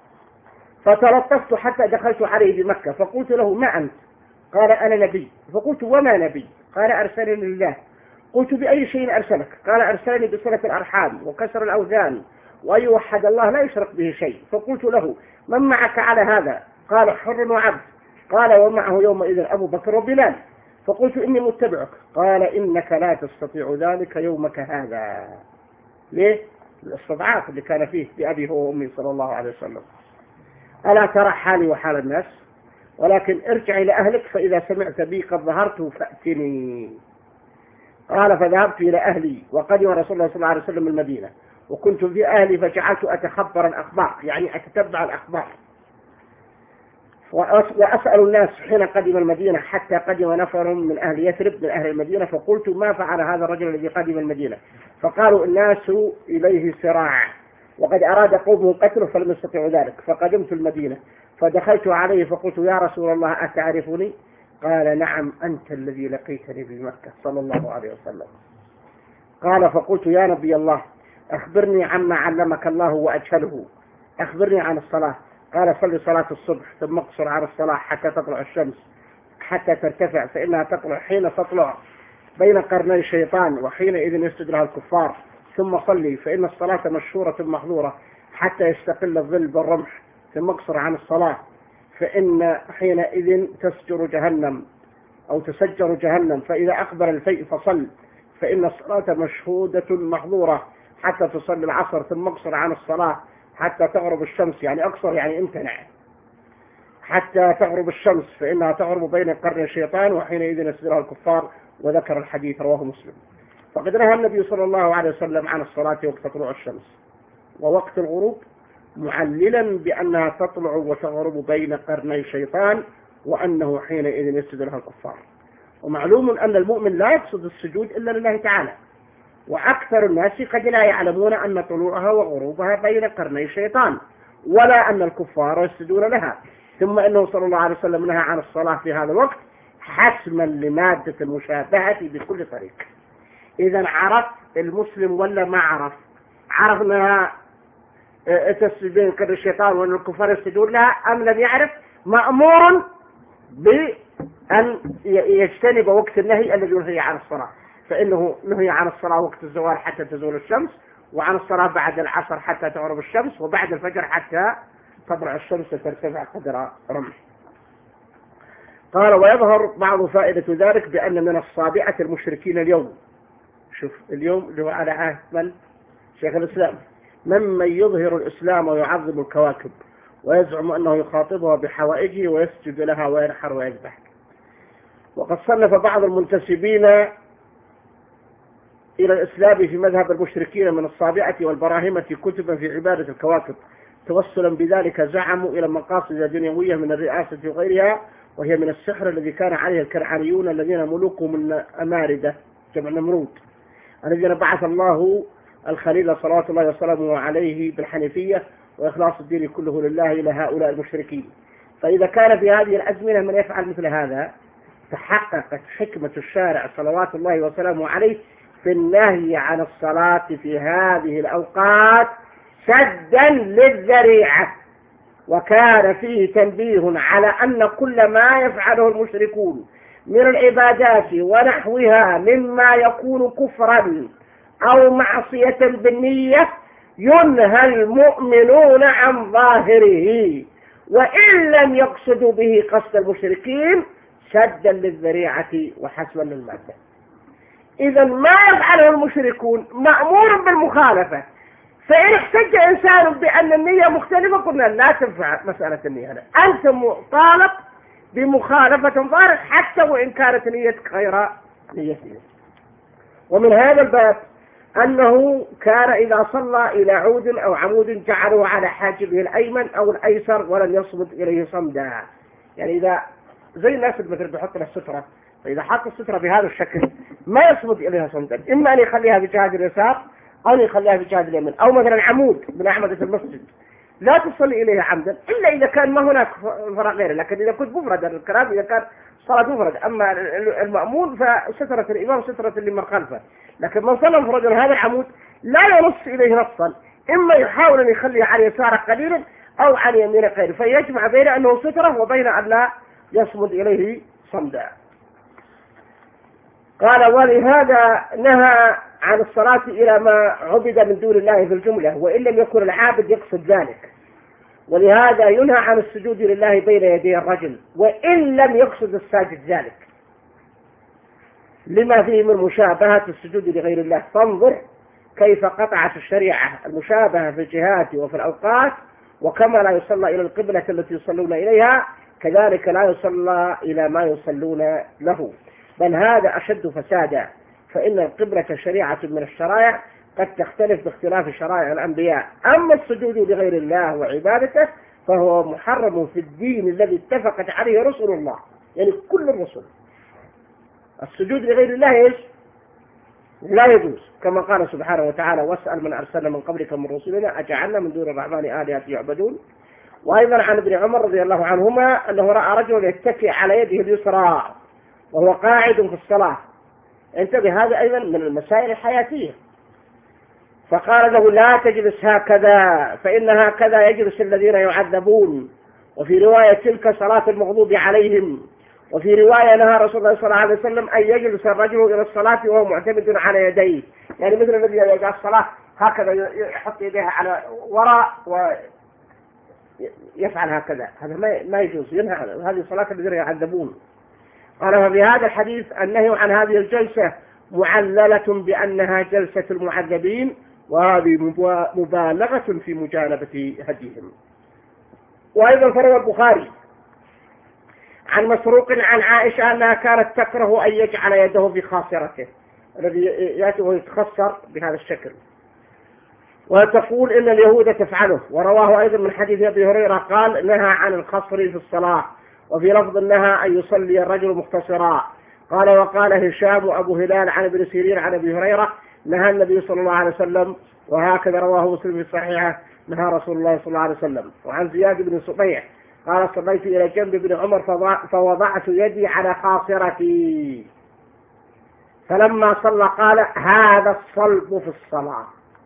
فتلطفت حتى دخلت عليه بمكة فقلت له: ما أنت؟ قال: أنا نبي. فقلت: وما نبي؟ قال: أرسلني الله. قلت: بأي شيء أرسلك؟ قال: أرسلني بصلة الأرحام وكسر الأوثان وأن يوحد الله لا يشرك به شيء. فقلت له: من معك على هذا؟ قال: حر وعبد. قال: ومعه يومئذ أبو بكر وبلال. فقلت: إني متبعك. قال: إنك لا تستطيع ذلك يومك هذا. ليه؟ الاستضعاف اللي كان فيه بأبي هو وأمي صلى الله عليه وسلم. ألا ترى حالي وحال الناس؟ ولكن ارجع إلى أهلك فإذا سمعت بي قد ظهرت فأتني. قال: فذهبت إلى أهلي وقدم رسول الله صلى الله عليه وسلم المدينة، وكنت في أهلي فجعلت أتخبر الأخبار، يعني أتتبع الأخبار. وأسأل الناس حين قدم المدينة حتى قدم نفر من أهل يثرب من أهل المدينة، فقلت ما فعل هذا الرجل الذي قدم المدينة؟ فقالوا الناس إليه سراع وقد أراد قومه قتله فلم يستطيعوا ذلك. فقدمت المدينة فدخلت عليه فقلت يا رسول الله أتعرفني؟ قال نعم أنت الذي لقيتني بمكة صلى الله عليه وسلم. قال فقلت يا نبي الله أخبرني عما علمك الله وأجهله، أخبرني عن الصلاة. قال صلي صلاة الصبح ثم اقصر على الصلاة حتى تطلع الشمس حتى ترتفع، فإنها تطلع حين تطلع بين قرني الشيطان وحينئذ يسجد لها الكفار، ثم صلي فإن الصلاة مشهورة محظورة حتى يستقل الظل بالرمح، ثم اقصر عن الصلاة فإن حينئذ تسجر جهنم أو تسجر جهنم، فإذا أقبل الفيء فصل فإن الصلاة مشهودة محظورة حتى تصلي العصر، ثم اقصر عن الصلاة حتى تغرب الشمس، يعني أقصر يعني امتنع حتى تغرب الشمس فإنها تغرب بين قرن الشيطان وحينئذ يسجرها الكفار. وذكر الحديث رواه مسلم. فقد نهى النبي صلى الله عليه وسلم عن الصلاة وقت طلوع الشمس ووقت الغروب، معللا بأنها تطلع وتغرب بين قرني الشيطان وأنه حينئذ يسجد لها الكفار. ومعلوم أن المؤمن لا يقصد السجود إلا لله تعالى، وأكثر الناس قد لا يعلمون أن طلوعها وغروبها بين قرني الشيطان ولا أن الكفار يسجدون لها. ثم أنه صلى الله عليه وسلم نهى عن الصلاة في هذا الوقت حسما لمادة المشابهة بكل طريق. إذا عرف المسلم ولا ما عرف؟ عرف أنها تسجد بين قرن الشيطان وأن الكفار يسجدون لها أم لم يعرف؟ مأمور بأن يجتنب وقت النهي الذي نهي عن الصلاة، فإنه نهي عن الصلاة وقت الزوال حتى تزول الشمس، وعن الصلاة بعد العصر حتى تغرب الشمس، وبعد الفجر حتى تطلع الشمس وترتفع قدر رمح. قال ويظهر بعض فائدة ذلك بأن من الصابعة المشركين اليوم، شوف اليوم اللي هو على عهد من؟ شيخ الإسلام، ممن يظهر الإسلام ويعظم الكواكب ويزعم أنه يخاطبها بحوائجه ويسجد لها وينحر ويذبح. وقد صنف بعض المنتسبين إلى الإسلام في مذهب المشركين من الصابعة والبراهمة كتبا في عبادة الكواكب، توصلا بذلك زعموا إلى مقاصد دنيوية من الرئاسة وغيرها، وهي من السحر الذي كان عليه الكنعانيون الذين ملوكهم من أماردة جمع نمرود، الذين بعث الله الخليل صلوات الله وسلامه عليه بالحنيفية وإخلاص الدين كله لله إلى هؤلاء المشركين. فإذا كان في هذه الأزمنة من يفعل مثل هذا تحققت حكمة الشارع صلوات الله وسلامه عليه في النهي عن الصلاة في هذه الأوقات سدا للذريعة، وكان فيه تنبيه على أن كل ما يفعله المشركون من العبادات ونحوها مما يكون كفرا أو معصية بالنية ينهى المؤمنون عن ظاهره، وإن لم يقصدوا به قصد المشركين سدا للذريعة وحسبا للمادة. إذا ما يفعله المشركون مأمور بالمخالفة، فإن احتج إنسان بأن النية مختلفة قلنا لا تنفع مسألة النية، أنت مطالب بمخالفة ظاهرة حتى وإن كانت نيتك غير نيتك. ومن هذا الباب أنه كان إذا صلى إلى عود أو عمود جعله على حاجبه الأيمن أو الأيسر ولم يصمد إليه صمدا، يعني إذا زي الناس مثل بيحط له السترة، فإذا حط السترة بهذا الشكل ما يصمد إليها صمدا، إما أن يخليها بجهة اليسار أو يخليها بجهة اليمين، أو مثلا عمود من أعمدة المسجد لا تصلي إليها عمدا إلا إذا كان ما هناك فرق غيره، لكن إذا كنت مفرد الكلام إذا كان صلاة مفرد، أما المأمون فسترة الإمام سترة لمن خلفه، لكن من صلى مفرد هذا العمود لا ينص إليه نصا، إما يحاول أن يخليه على يساره قليلا أو على يمينه قليلا، فيجمع بين أنه سترة وبين أن لا يصمد إليه صمدا. قال ولهذا نهى عن الصلاة إلى ما عبد من دون الله في الجملة وإن لم يكن العابد يقصد ذلك، ولهذا ينهى عن السجود لله بين يدي الرجل وإن لم يقصد الساجد ذلك لما فيه من مشابهة السجود لغير الله. فانظر كيف قطعت الشريعة المشابهة في الجهات وفي الأوقات، وكما لا يصلى إلى القبلة التي يصلون إليها كذلك لا يصلى إلى ما يصلون له، بل هذا أشد فسادا، فإن القبلة شريعة من الشرائع قد تختلف باختلاف شرائع الأنبياء، أما السجود لغير الله وعبادته فهو محرم في الدين الذي اتفقت عليه رسل الله، يعني كل الرسل. السجود لغير الله ايش؟ لا يجوز، كما قال سبحانه وتعالى: واسأل من أرسلنا من قبلك من رسلنا أجعلنا من دون الرحمن آلهة يعبدون. وأيضا عن ابن عمر رضي الله عنهما أنه رأى رجل يتكئ على يده اليسرى وهو قاعد في الصلاة. انتبه، هذا أيضا من المسائل الحياتية. فقال له: لا تجلس هكذا، فإن هكذا يجلس الذين يعذبون. وفي رواية: تلك صلاة المغضوب عليهم. وفي رواية: نهى رسول الله صلى الله عليه وسلم أن يجلس الرجل إلى الصلاة وهو معتمد على يديه، يعني مثل الذي يجلس الصلاة هكذا يحط يديه على وراء ويفعل هكذا، هذا ما يجوز، ينهى. هذه صلاة الذين يعذبون. قال: ففي هذا الحديث النهي عن هذه الجلسة معللة بأنها جلسة المعذبين، وهذه مبالغة في مجانبة هديهم. وأيضا فروى البخاري عن مسروق عن عائشة أنها كانت تكره أن يجعل يده في خاصرته، الذي يأتي ويتخسر بهذا الشكل، وتقول إن اليهود تفعله. ورواه أيضا من حديث أبي هريرة قال: نهى عن الخصر في الصلاة. وفي لفظ: نهى أن يصلي الرجل مختصرا. قال: وقال هشام أبو هلال عن ابن سيرين عن أبي هريرة: نهى النبي صلى الله عليه وسلم. وهكذا رواه مسلم في صحيحه: نهى رسول الله صلى الله عليه وسلم. وعن زياد بن صبيح قال: صليت إلى جنب ابن عمر فوضعت يدي على خاصرتي، فلما صلى قال: هذا الصلب في الصلاة.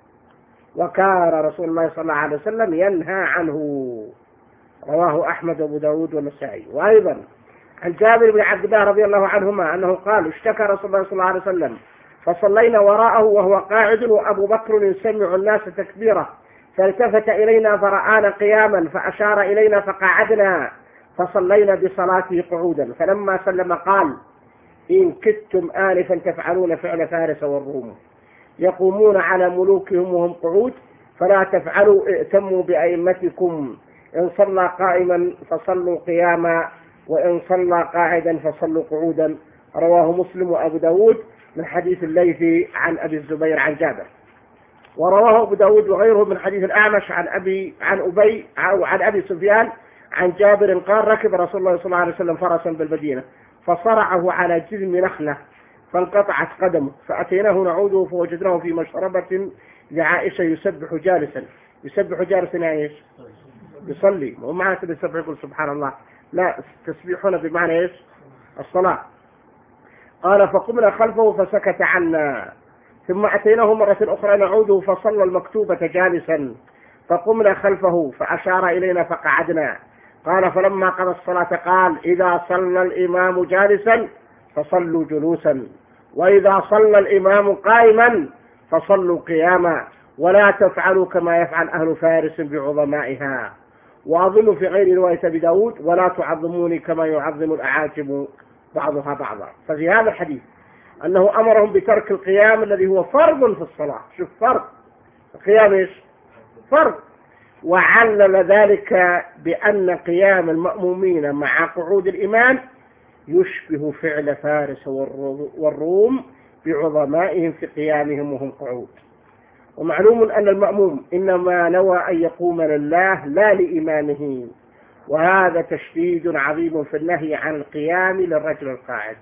وكان رسول الله صلى الله عليه وسلم ينهى عنه. رواه أحمد وأبو داود والنسائي. وأيضا عن جابر بن عبد الله رضي الله عنهما أنه قال: اشتكى رسول الله صلى الله عليه وسلم فصلينا وراءه وهو قاعد وأبو بكر يسمع الناس تكبيره، فالتفت إلينا فرآنا قياما فأشار إلينا فقعدنا، فصلينا بصلاته قعودا. فلما سلم قال: إن كدتم آنفا تفعلون فعل فارس والروم، يقومون على ملوكهم وهم قعود، فلا تفعلوا، ائتموا بأئمتكم، إن صلى قائما فصلوا قياما، وإن صلى قاعدا فصلوا قعودا. رواه مسلم وأبو داود من حديث الليثي عن أبي الزبير عن جابر. ورواه أبو داود وغيره من حديث الأعمش عن أبي عن أبي أو عن أبي سفيان عن جابر قال: ركب رسول الله صلى الله عليه وسلم فرسا بالمدينة فصرعه على جذم نخلة فانقطعت قدمه، فأتيناه نعوده فوجدناه في مشربة لعائشة يسبح جالسا. يسبح جالسا يعني ايش؟ يصلي، مو معنى يسبح يقول سبحان الله، لا، تسبيحنا بمعنى ايش؟ الصلاة. قال: فقمنا خلفه فسكت عنا، ثم أتيناه مرة أخرى نعوده فصلى المكتوبة جالسا، فقمنا خلفه فأشار إلينا فقعدنا. قال: فلما قضى الصلاة قال: إذا صلى الإمام جالسا فصلوا جلوسا، وإذا صلى الإمام قائما فصلوا قياما، ولا تفعلوا كما يفعل أهل فارس بعظمائها. وأظن في غير رواية أبي داود: ولا تعظموني كما يعظم الأعاجم بعضها بعضا. ففي هذا الحديث أنه أمرهم بترك القيام الذي هو فرض في الصلاة. شوف، فرض القيام إيش؟ فرض. وعلل ذلك بأن قيام المأمومين مع قعود الإمام يشبه فعل فارس والروم بعظمائهم في قيامهم وهم قعود. ومعلوم أن المأموم إنما نوى أن يقوم لله لا لإمامه، وهذا تشديد عظيم في النهي عن القيام للرجل القاعد.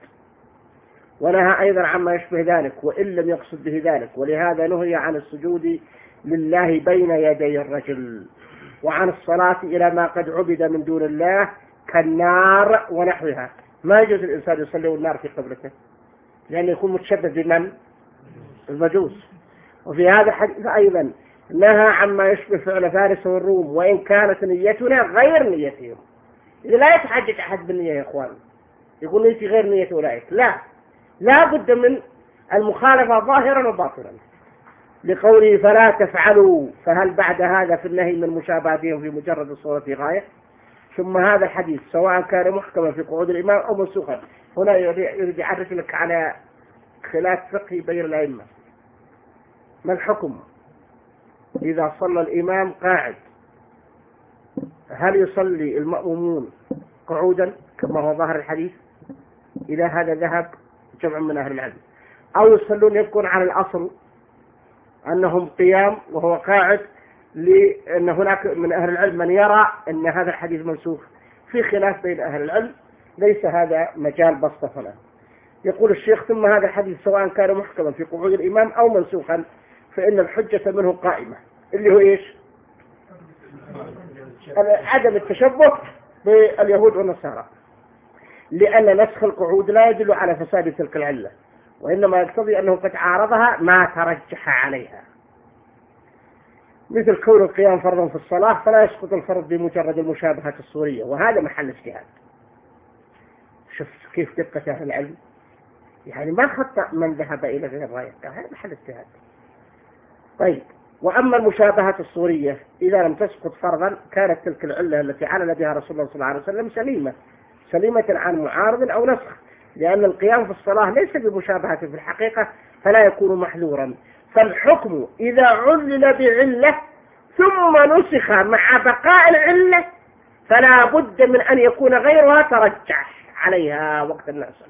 ونهى أيضا عما يشبه ذلك وإن لم يقصد به ذلك، ولهذا نهي عن السجود لله بين يدي الرجل، وعن الصلاة إلى ما قد عبد من دون الله كالنار ونحوها. ما يجوز الإنسان يصلي والنار في قبلته، لأنه يكون متشبه بمن؟ المجوس. وفي هذا الحديث أيضا نهى عما يشبه فعل فارس والروم، وإن كانت نيتنا غير نيتهم. إذا لا يتحجج أحد بالنية يا إخوان، يقول نيتي غير نية أولئك، لا، لا بد من المخالفة ظاهرا وباطنا، لقوله: فلا تفعلوا. فهل بعد هذا في النهي من مشابهتهم في مجرد الصورة غاية؟ ثم هذا الحديث سواء كان محكما في قعود الإمام أو منسوخا، هنا يريد يعرف لك على خلاف فقهي بين الأئمة. ما الحكم إذا صلى الإمام قاعد؟ هل يصلي المأمومون قعودا كما هو ظاهر الحديث؟ إلى هذا ذهب جمع من أهل العلم. أو يصلون يكون على الأصل أنهم قيام وهو قاعد، لأن هناك من أهل العلم من يرى أن هذا الحديث منسوخ، في خلاف بين أهل العلم، ليس هذا مجال بسطة هنا. يقول الشيخ: ثم هذا الحديث سواء كان محكما في قعود الإمام أو منسوخا فإن الحجة منه قائمة، اللي هو إيش؟ عدم التشبه باليهود والنصارى، لأن نسخ القعود لا يدل على فساد تلك العلة، وإنما يقتضي أنه قد عارضها ما ترجح عليها، مثل كون القيام فرضا في الصلاة فلا يسقط الفرض بمجرد المشابهة الصورية، وهذا محل اجتهاد. شوف كيف دقة أهل العلم، يعني ما خطأ من ذهب إلى غير ذلك، هذا محل اجتهاد. طيب، وأما المشابهة الصورية إذا لم تسقط فرضا كانت تلك العلة التي علل بها رسول الله صلى الله عليه وسلم سليمة سليمة عن معارض أو نسخ، لأن القيام في الصلاة ليس بمشابهة في الحقيقة فلا يكون محذورا. فالحكم إذا علل بعلة ثم نسخ مع بقاء العلة فلا بد من أن يكون غيرها ترجح عليها وقت النسخ.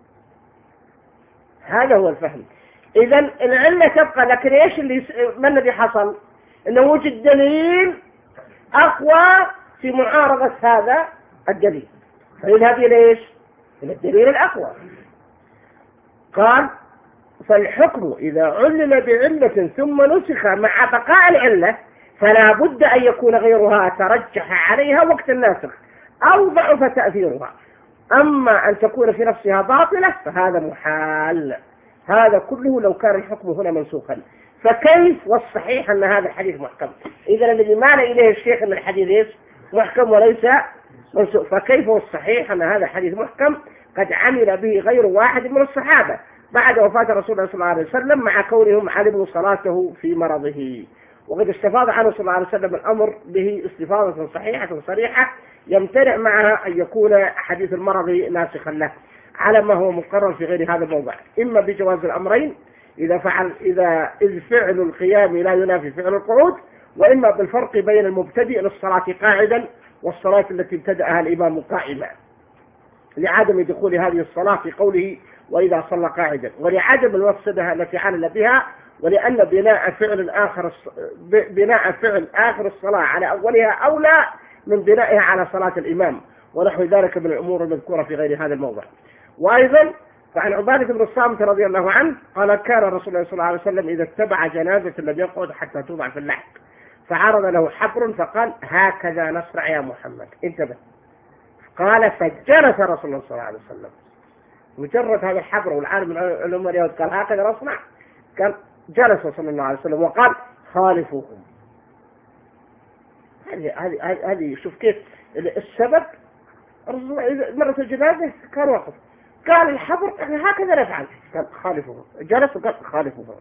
هذا هو الفهم. إذا العلة تبقى، لكن إيش اللي ما الذي حصل؟ إنه وجد دليل أقوى في معارضة هذا الدليل، فيذهب إلى إيش؟ إلى الدليل الأقوى. قال: فالحكم إذا علل بعلة ثم نسخ مع بقاء العلة فلا بد أن يكون غيرها ترجح عليها وقت الناسخ أو ضعف تأثيرها. أما أن تكون في نفسها باطلة فهذا محال. هذا كله لو كان الحكم هنا منسوخا. فكيف والصحيح أن هذا الحديث محكم؟ إذا الذي مال إليه الشيخ أن الحديث محكم وليس منسوخ، فكيف والصحيح أن هذا الحديث محكم قد عمل به غير واحد من الصحابة بعد وفاة رسول الله صلى الله عليه وسلم، مع كونهم علموا صلاته في مرضه، وقد استفاض عنه صلى الله عليه وسلم الأمر به استفاضة صحيحة صريحة يمتنع معها أن يكون حديث المرض ناسخا له على ما هو مقرر في غير هذا الموضع، إما بجواز الأمرين إذا فعل إذا إذ فعل القيام لا ينافي فعل القعود، وإما بالفرق بين المبتدئ للصلاة قاعدا والصلاة التي ابتدأها الإمام قائما، لعدم دخول هذه الصلاة في قوله وإذا صلى قاعدا، ولعدم المفسدة التي علل بها، ولأن بناء فعل آخر بناء فعل آخر الصلاة على أولها أولى من بنائها على صلاة الإمام، ونحو ذلك من الأمور المذكورة في غير هذا الموضع. وأيضا فعن عبادة بن الصامت رضي الله عنه قال: كان رسول الله صلى الله عليه وسلم إذا اتبع جنازة لم يقعد حتى توضع في اللحد، فعرض له حبر فقال: هكذا نصنع يا محمد، انتبه. قال: فجلس رسول الله صلى الله عليه وسلم. مجرد هذا الحبر، والعالم من العلماء اليهود قال: هكذا نصنع، قال جلس صلى الله عليه وسلم وقال: خالفوهم. هذه هذه هذه شوف كيف السبب. مرت الجنازة كان واقف، قال الحبر هكذا نفعل، قال خالفوهم. جلس وقال خالفوهم.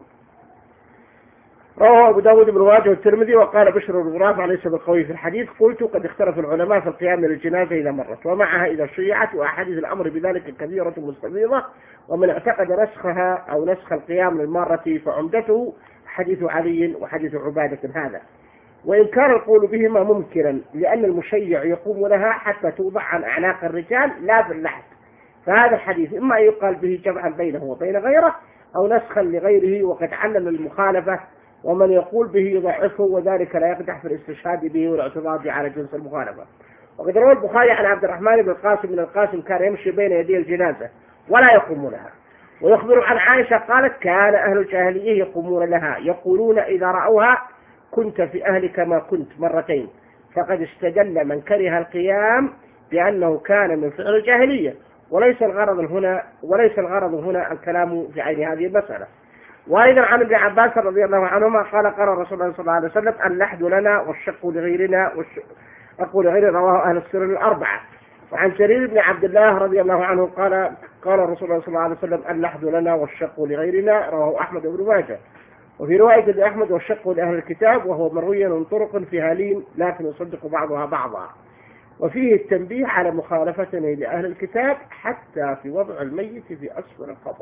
رواه أبو داود بن ماجه والترمذي. وقال بشر الغراف ليس بالقوي في الحديث. قلت: قد اختلف العلماء في القيام للجنازة إذا مرت ومعها إذا شيعت، وأحاديث الأمر بذلك كثيرة مستفيضة، ومن اعتقد نسخها أو نسخ القيام للمارة فعمدته حديث علي وحديث عبادة هذا، وإن كان القول بهما ممكنا لأن المشيع يقوم لها حتى توضع عن أعناق الرجال لا باللحد، فهذا الحديث إما أن يقال به جمعا بينه وبين غيره أو نسخا لغيره، وقد علل المخالفة، ومن يقول به يضعفه، وذلك لا يقدح في الاستشهاد به والاعتراض على جنس المخالفة. وقد روى البخاري عن عبد الرحمن بن القاسم من القاسم كان يمشي بين يدي الجنازة ولا يقوم لها، ويخبر عن عائشة قالت: كان أهل الجاهلية يقومون لها يقولون إذا رأوها: كنت في أهلك ما كنت مرتين، فقد استدل من كره القيام بأنه كان من فعل الجاهلية، وليس الغرض هنا وليس الغرض هنا الكلام في عين هذه المسألة. وأيضا عن ابن عباس رضي الله عنهما قال: قال رسول الله صلى الله عليه وسلم: اللحد لنا والشق لغيرنا والشق لغيرنا، رواه أهل السنن الأربعة. وعن جرير بن عبد الله رضي الله عنه قال: قال رسول الله صلى الله عليه وسلم: اللحد لنا والشق لغيرنا، رواه أحمد بن ماجه. وفي رواية لأحمد: والشق لأهل الكتاب، وهو مروي من طرق فيها لين لكن يصدق بعضها بعضا. وفيه التنبيه على مخالفتنا لأهل الكتاب حتى في وضع الميت في أسفل القبر.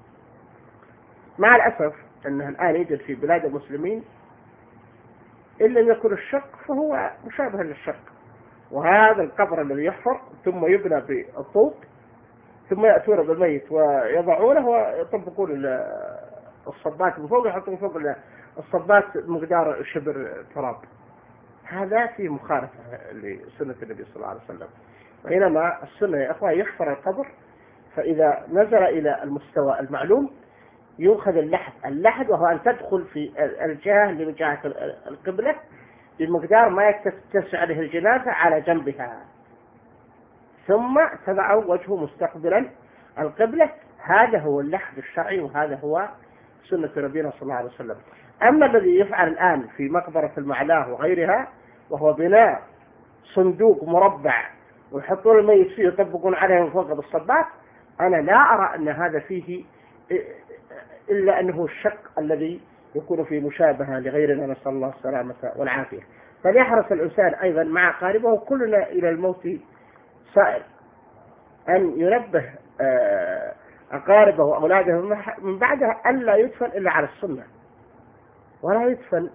مع الأسف أنه الآن يوجد في بلاد المسلمين إن لم يكن الشق فهو مشابه للشق، وهذا القبر الذي يحفر ثم يبنى بالطوب ثم يأتون بالميت ويضعونه ويطبقون الصبات من فوق، يحطون فوق الصبات مقدار شبر تراب، هذا في مخالفة لسنة النبي صلى الله عليه وسلم. بينما السنة يا أخوة يحفر القبر، فإذا نزل إلى المستوى المعلوم يؤخذ اللحد اللحد وهو أن تدخل في الجهة لجهة القبلة بمقدار ما يتسع له الجنازة على جنبها، ثم تضع وجهه مستقبلا القبلة. هذا هو اللحد الشرعي، وهذا هو سنة نبينا صلى الله عليه وسلم. أما الذي يفعل الآن في مقبرة المعلاه وغيرها، وهو بناء صندوق مربع ويحطون الميت فيه يطبقون عليه من فوق بالصبات، أنا لا أرى أن هذا فيه إلا أنه الشك الذي يكون فيه مشابهة لغيرنا، نسأل الله السلامة والعافية. فليحرص الإنسان أيضا مع قاربه، كلنا إلى الموت سائر، أن ينبه أقاربه وأولاده من بعدها ألا يدفن إلا على السنة، ولا يدفن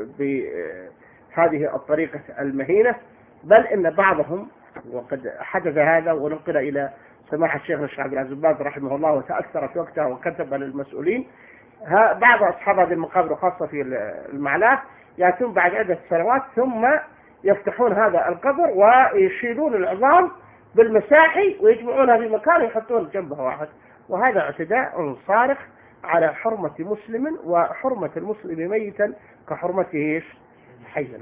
بهذه الطريقة المهينة. بل إن بعضهم، وقد حدث هذا ونقل إلى سماحة الشيخ الشيخ عبد العزيز بن باز رحمه الله وتأثر في وقتها وكتب للمسؤولين، بعض أصحاب هذه المقابر خاصة في المعلاه يأتون بعد عدة سنوات ثم يفتحون هذا القبر ويشيلون العظام بالمساحي ويجمعونها في مكان ويحطون جنبها واحد، وهذا اعتداء صارخ على حرمة مسلم، وحرمة المسلم ميتا كحرمته حيا.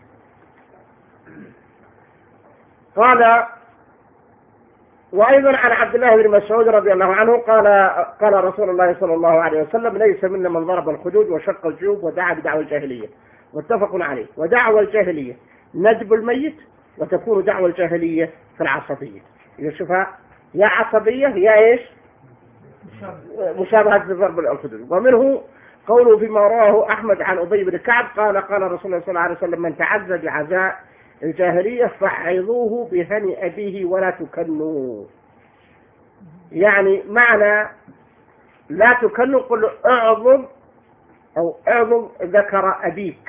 قال وأيضا عن عبد الله بن مسعود رضي الله عنه قال قال رسول الله صلى الله عليه وسلم: ليس منا من ضرب الخدود وشق الجيوب ودعا بدعوى الجاهلية. متفق عليه. ودعوى الجاهلية ندب الميت، وتكون دعوى الجاهلية في العصبية. إذا شوفها يا عصبية يا إيش مشابهة ضرب الخدود. ومنه قوله فيما رواه أحمد عن أبي بن كعب قال قال رسول الله صلى الله عليه وسلم: من تعزى بعزاء الجاهلية فعظوه بهني أبيه ولا تكنوا. يعني معنى لا تكنوا، قل اعظم أو اعظم ذكر أبيك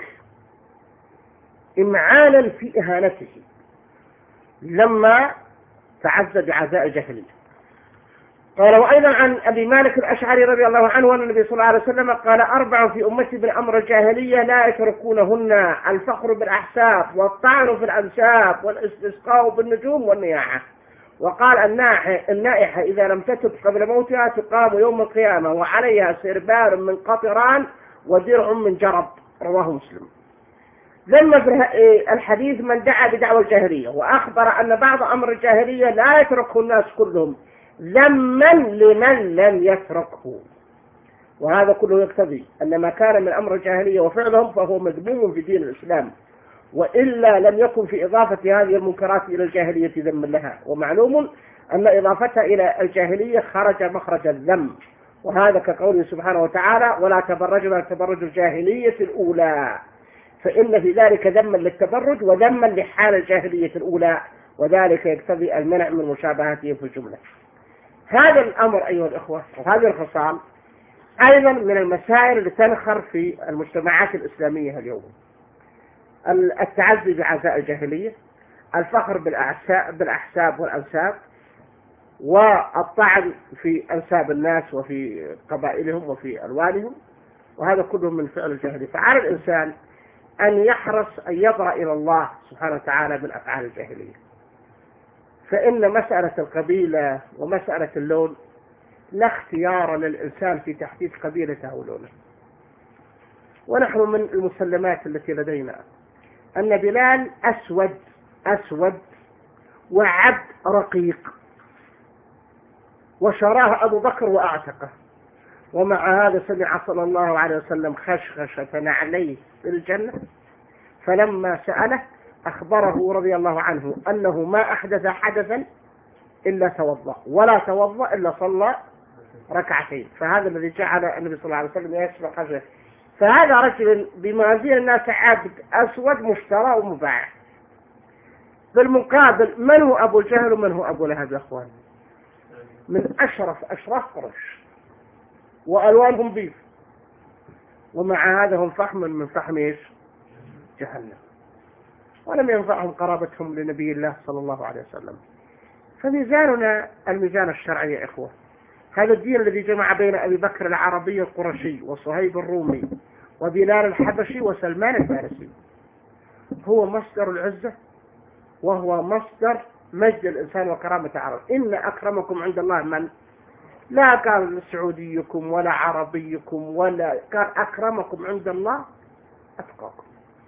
إمعانا في إهانته لما تعزى بعزاء الجاهلية. قال وأيضا عن أبي مالك الأشعري رضي الله عنه أن النبي صلى الله عليه وسلم قال: أربع في أمتي من أمر الجاهلية لا يتركونهن: الفخر بالأحساب، والطعن في الأنساب، والاستسقاء بالنجوم، والنياحة. وقال النائحة إذا لم تتب قبل موتها تقام يوم القيامة وعليها سربال من قطران ودرع من جرب. رواه مسلم. ذم في الحديث من دعا بدعوى الجاهلية، وأخبر أن بعض أمر الجاهلية لا يتركه الناس كلهم ذما لمن لم يتركه. وهذا كله يقتضي أن ما كان من أمر الجاهلية وفعلهم فهو مذموم في دين الإسلام، وإلا لم يكن في إضافة هذه المنكرات إلى الجاهلية ذم لها. ومعلوم أن إضافتها إلى الجاهلية خرج مخرج الذم، وهذا كقوله سبحانه وتعالى: ولا تبرجوا تبرج الجاهلية الأولى، فإن في ذلك ذما للتبرج وذما لحال الجاهلية الأولى، وذلك يقتضي المنع من مشابهته في الجملة. هذا الأمر أيها الأخوة وهذه الخصال أيضا من المسائل التي تنخر في المجتمعات الإسلامية اليوم: التعزي بعزاء الجاهلية، الفخر بالأحساب والأنساب، والطعن في أنساب الناس وفي قبائلهم وفي ألوانهم، وهذا كله من فعل الجاهلية. فعلى الإنسان أن يحرص أن يبرأ إلى الله سبحانه وتعالى من أفعال الجاهلية، فإن مسألة القبيلة ومسألة اللون لا اختيار للإنسان في تحديد قبيلته أو لونه. ونحن من المسلمات التي لدينا أن بلال أسود أسود وعبد رقيق، وشراه أبو بكر وأعتقه، ومع هذا سمع صلى الله عليه وسلم خشخشة عليه في الجنة، فلما سأله أخبره رضي الله عنه أنه ما أحدث حدثا إلا توضأ، ولا توضأ إلا صلى ركعتين. فهذا الذي جعل النبي صلى الله عليه وسلم يسبق خشخشة. فهذا رجل بموازين الناس عبد أسود مشترى ومباع. بالمقابل من هو أبو جهل ومن هو أبو لهب يا أخوان؟ من أشرف أشراف قريش، وألوانهم بيض، ومع هذا هم فحم من فحم إيش؟ جهنم. ولم ينفعهم قرابتهم لنبي الله صلى الله عليه وسلم. فميزاننا الميزان الشرعي يا إخوة. هذا الدين الذي جمع بين أبي بكر العربي القرشي وصهيب الرومي وبلال الحبشي وسلمان الفارسي. هو مصدر العزة وهو مصدر مجد الإنسان وكرامة العرب. إن أكرمكم عند الله من؟ لا قال سعوديكم ولا عربيكم، ولا قال أكرمكم عند الله أتقاكم.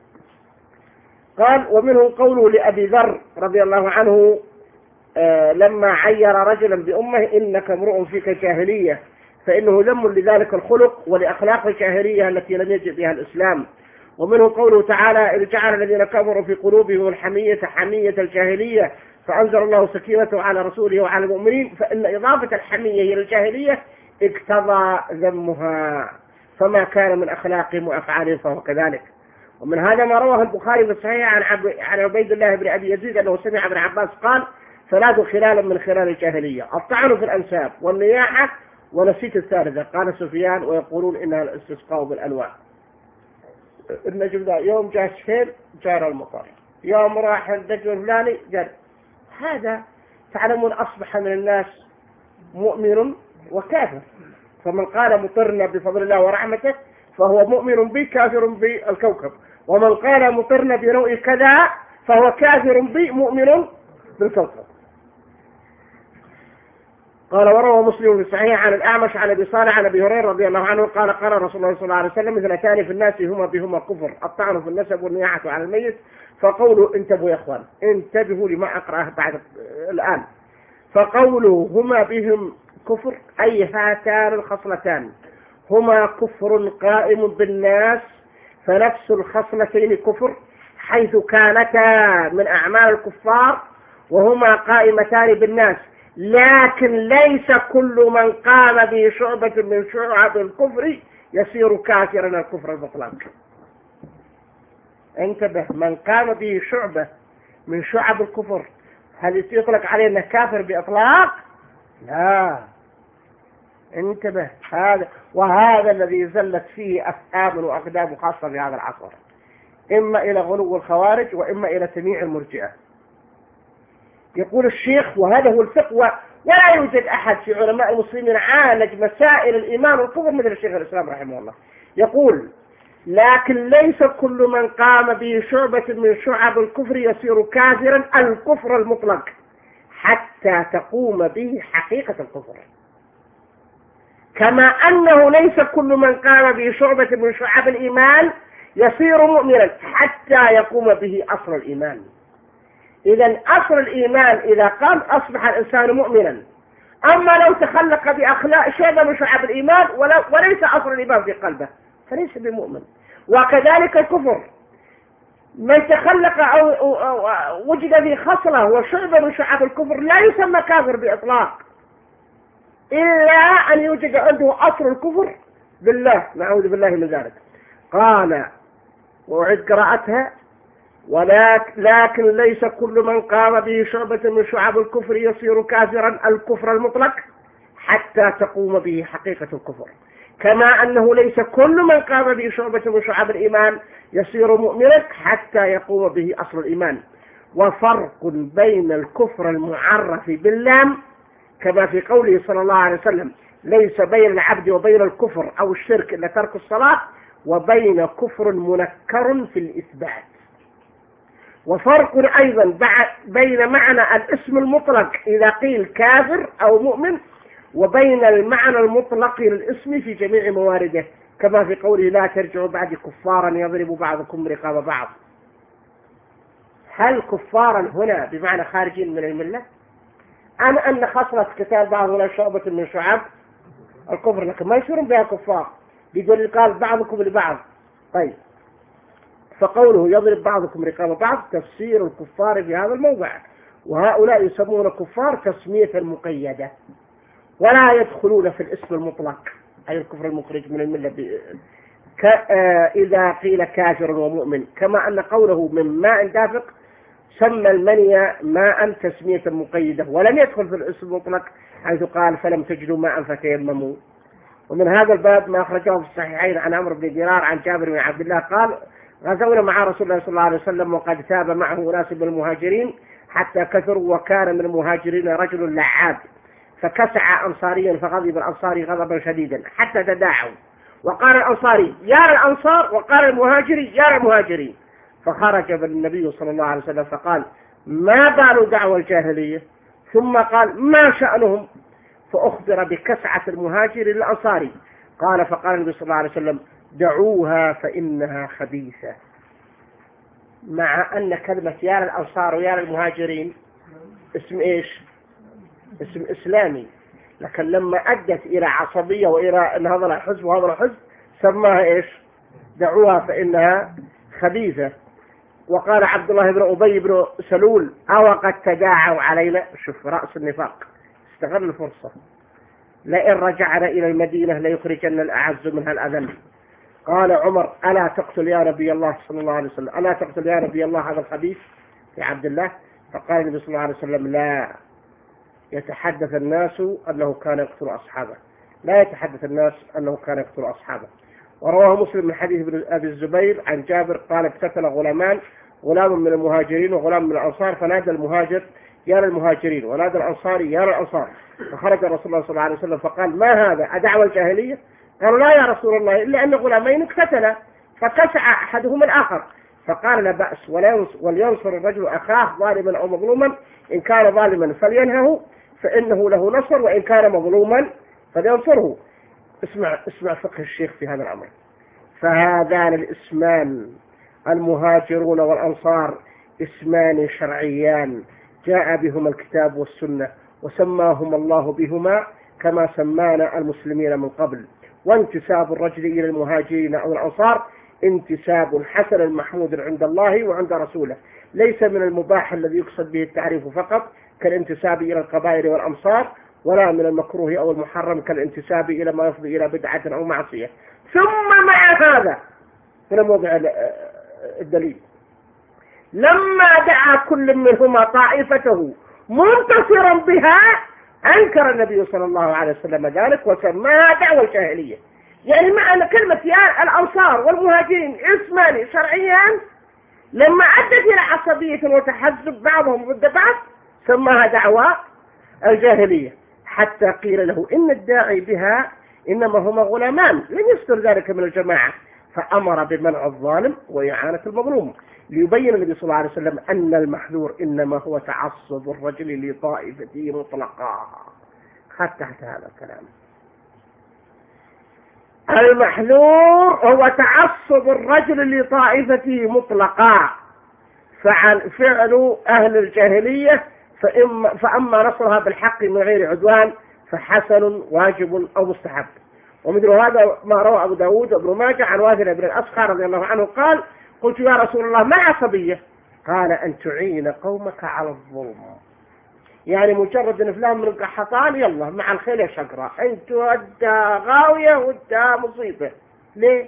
قال ومنه قوله لأبي ذر رضي الله عنه آه لما عير رجلا بأمه إنك امرؤ فيك جاهلية، فإنه ذم لذلك الخلق ولأخلاق الجاهلية التي لم يجئ بها الإسلام. ومنه قوله تعالى إذ جعل الذين كفروا في قلوبهم الحمية حمية الجاهلية فأنزل الله سكينته على رسوله وعلى المؤمنين، فإن إضافة الحمية إلى الجاهلية اقتضى ذمها، فما كان من أخلاقهم وأفعالهم فهو كذلك. ومن هذا ما رواه البخاري في الصحيح عن عن عبيد الله بن أبي يزيد أنه سمع ابن عباس قال ثلاث خلال من خلال الجاهلية: الطعن في الأنساب والنياحة ونسيت الثالثة. قال سفيان ويقولون إنها الاستسقاء بالأنواع. النجم ذا يوم جاء الشهير جار المطر، يوم راح النجم الفلاني جار. هذا تعلمون أصبح من الناس مؤمن وكافر، فمن قال مطرنا بفضل الله ورحمته فهو مؤمن بي كافر بالكوكب، ومن قال مطرنا بنوء كذا فهو كافر بي مؤمن بالكوكب. قال وروى مسلم في الصحيح عن الأعمش عن أبي صالح عن أبي هريرة رضي الله عنه قال قال رسول الله صلى الله عليه وسلم اثنتان في الناس هما بهما كفر: الطعن في النسب والنياحة على الميت. فقولوا انتبهوا يا اخوان، انتبهوا لما اقرأه بعد الآن. فقولوا هما بهم كفر أي هاتان الخصلتان هما كفر قائم بالناس، فنفس الخصلتين كفر حيث كانتا من أعمال الكفار وهما قائمتان بالناس، لكن ليس كل من قام به شعبة من شعب الكفر يصير كافرا الكفر المطلق. انتبه، من قام به شعبة من شعب الكفر هل يطلق عليه انه كافر بإطلاق؟ لا، انتبه. هذا وهذا الذي زلت فيه أفهام وأقدام خاصة في هذا العصر، إما إلى غلو الخوارج وإما إلى تمييع المرجئة. يقول الشيخ وهذا هو الفقه، ولا يوجد أحد في علماء المسلمين عالج مسائل الإيمان والكفر مثل الشيخ الإسلام رحمه الله. يقول لكن ليس كل من قام به شعبة من شعب الكفر يصير كافرا الكفر المطلق حتى تقوم به حقيقة الكفر، كما أنه ليس كل من قام به شعبة من شعب الإيمان يصير مؤمنا حتى يقوم به أصل الإيمان. إذا أصل الإيمان إذا قام أصبح الإنسان مؤمنا، أما لو تخلق بأخلاق شعبة من شعب الإيمان وليس أصل الإيمان في قلبه فليس بمؤمن. وكذلك الكفر، من تخلق أو, أو, أو وجد في خصلة وشعبة من شعب الكفر لا يسمى كافر بإطلاق، إلا أن يوجد عنده أصل الكفر بالله، نعوذ بالله من ذلك. قال وأعد قراءتها: ولكن لكن ليس كل من قام به شعبة من شعب الكفر يصير كافرا الكفر المطلق حتى تقوم به حقيقة الكفر، كما أنه ليس كل من قام به شعبة من شعب الإيمان يصير مؤمنا حتى يقوم به أصل الإيمان. وفرق بين الكفر المعرف باللام كما في قوله صلى الله عليه وسلم: ليس بين العبد وبين الكفر أو الشرك إلا ترك الصلاة، وبين كفر منكر في الإثبات. وفرق أيضا بين معنى الاسم المطلق إذا قيل كافر أو مؤمن وبين المعنى المطلق للاسم في جميع موارده كما في قوله: لا ترجعوا بعد كفارا يضرب بعضكم رقاب بعض. هل كفارا هنا بمعنى خارجين من الملة، أم أن خصلة قتال بعض شعبة من شعب الكفر لكن ما يصيرون بها كفار، بيقول قال بعضكم لبعض. طيب، فقوله يضرب بعضكم رقاب بعض تفسير الكفار في هذا الموضع، وهؤلاء يسمون الكفار تسمية مقيدة ولا يدخلون في الاسم المطلق أي الكفر المخرج من الملة ك... إذا قيل كافر ومؤمن، كما أن قوله من ماء دافق سمى المني ماء تسمية مقيدة ولم يدخل في الاسم المطلق حيث قال فلم تجدوا ماء فتيمموا. ومن هذا الباب ما أخرجه في الصحيحين عن عمرو بن دينار عن جابر بن عبد الله قال: غزونا مع رسول الله صلى الله عليه وسلم وقد ثاب معه ناس من المهاجرين حتى كثروا، وكان من المهاجرين رجل لعاب فكسع أنصاريا فغضب الأنصاري غضبا شديدا حتى تداعوا، وقال الأنصاري يا الأنصار، وقال المهاجري يا المهاجرين. فخرج بالنبي صلى الله عليه وسلم فقال ما بال دعوى الجاهلية؟ ثم قال ما شأنهم؟ فأخبر بكسعة المهاجر للأنصاري. قال فقال النبي صلى الله عليه وسلم دعوها فإنها خبيثة. مع أن كلمة يا الأنصار ويا المهاجرين اسم إيش؟ اسم إسلامي، لكن لما أدت إلى عصبية وإلى أن هذا الحزب وهذا الحزب سماها إيش؟ دعوها فإنها خبيثة. وقال عبد الله بن أبي بن سلول أو قد تداعوا علينا، شوف رأس النفاق استغل الفرصة، لئن رجعنا إلى المدينة ليخرجن الأعز منها الأذل. قال عمر ألا تقتل يا نبي الله صلى الله عليه وسلم، ألا تقتل يا نبي الله هذا الخبيث في عبد الله؟ فقال النبي صلى الله عليه وسلم لا يتحدث الناس أنه كان يقتل أصحابه، لا يتحدث الناس أنه كان يقتل أصحابه. ورواه مسلم من حديث ابن أبي الزبير عن جابر قال اقتتل غلامان، غلام من المهاجرين وغلام من الأنصار، فنادى المهاجر يا للمهاجرين ونادى الأنصاري يا للأنصار. فخرج رسول الله صلى الله عليه وسلم فقال ما هذا أدعوى الجاهلية؟ قالوا لا يا رسول الله إلا أن غلامين اقتتلا فكسع أحدهما الآخر. فقال لا بأس ولينصر الرجل أخاه ظالما أو مظلوما، إن كان ظالما فلينهه فإنه له نصر، وإن كان مظلوما فلينصره. اسمع اسمع فقه الشيخ في هذا الأمر. فهذان الاسمان المهاجرون والأنصار اسمان شرعيان جاء بهما الكتاب والسنة، وسماهما الله بهما كما سمانا المسلمين من قبل. وانتساب الرجل إلى المهاجرين أو الأنصار انتساب حسن محمود عند الله وعند رسوله، ليس من المباح الذي يقصد به التعريف فقط كالانتساب إلى القبائل والأمصار، ولا من المكروه أو المحرم كالانتساب إلى ما يفضي إلى بدعة أو معصية. ثم مع هذا هنا موضع الدليل، لما دعا كل منهما طائفته منتصرا بها أنكر النبي صلى الله عليه وسلم ذلك وسماها دعوة الجاهلية. يعني معنى كلمة يا الأنصار والمهاجرين اسمان شرعيان لما أدت إلى عصبية وتحزب بعضهم ضد بعض سماها دعوة الجاهلية، حتى قيل له إن الداعي بها إنما هما غلامان لم يستر ذلك من الجماعة، فأمر بمنع الظالم وإعانة المظلوم، ليبين النبي صلى الله عليه وسلم أن المحذور إنما هو تعصب الرجل لطائفته مطلقا. خذ تحت هذا الكلام. المحذور هو تعصب الرجل لطائفته مطلقا، فعل فعل أهل الجاهلية فإما, فأما نصرها بالحق من غير عدوان فحسن واجب أو مستحب. ومثل هذا ما روى أبو داود وابن ماجه عن واثل بن الأسخر رضي الله عنه قال قلت يا رسول الله ما عصبية؟ قال أن تعين قومك على الظلم، يعني مجرد ان فلان من القحطان يلا مع الخيل يا شقرة انتوا ادى غاوية وادى مصيبة. ليه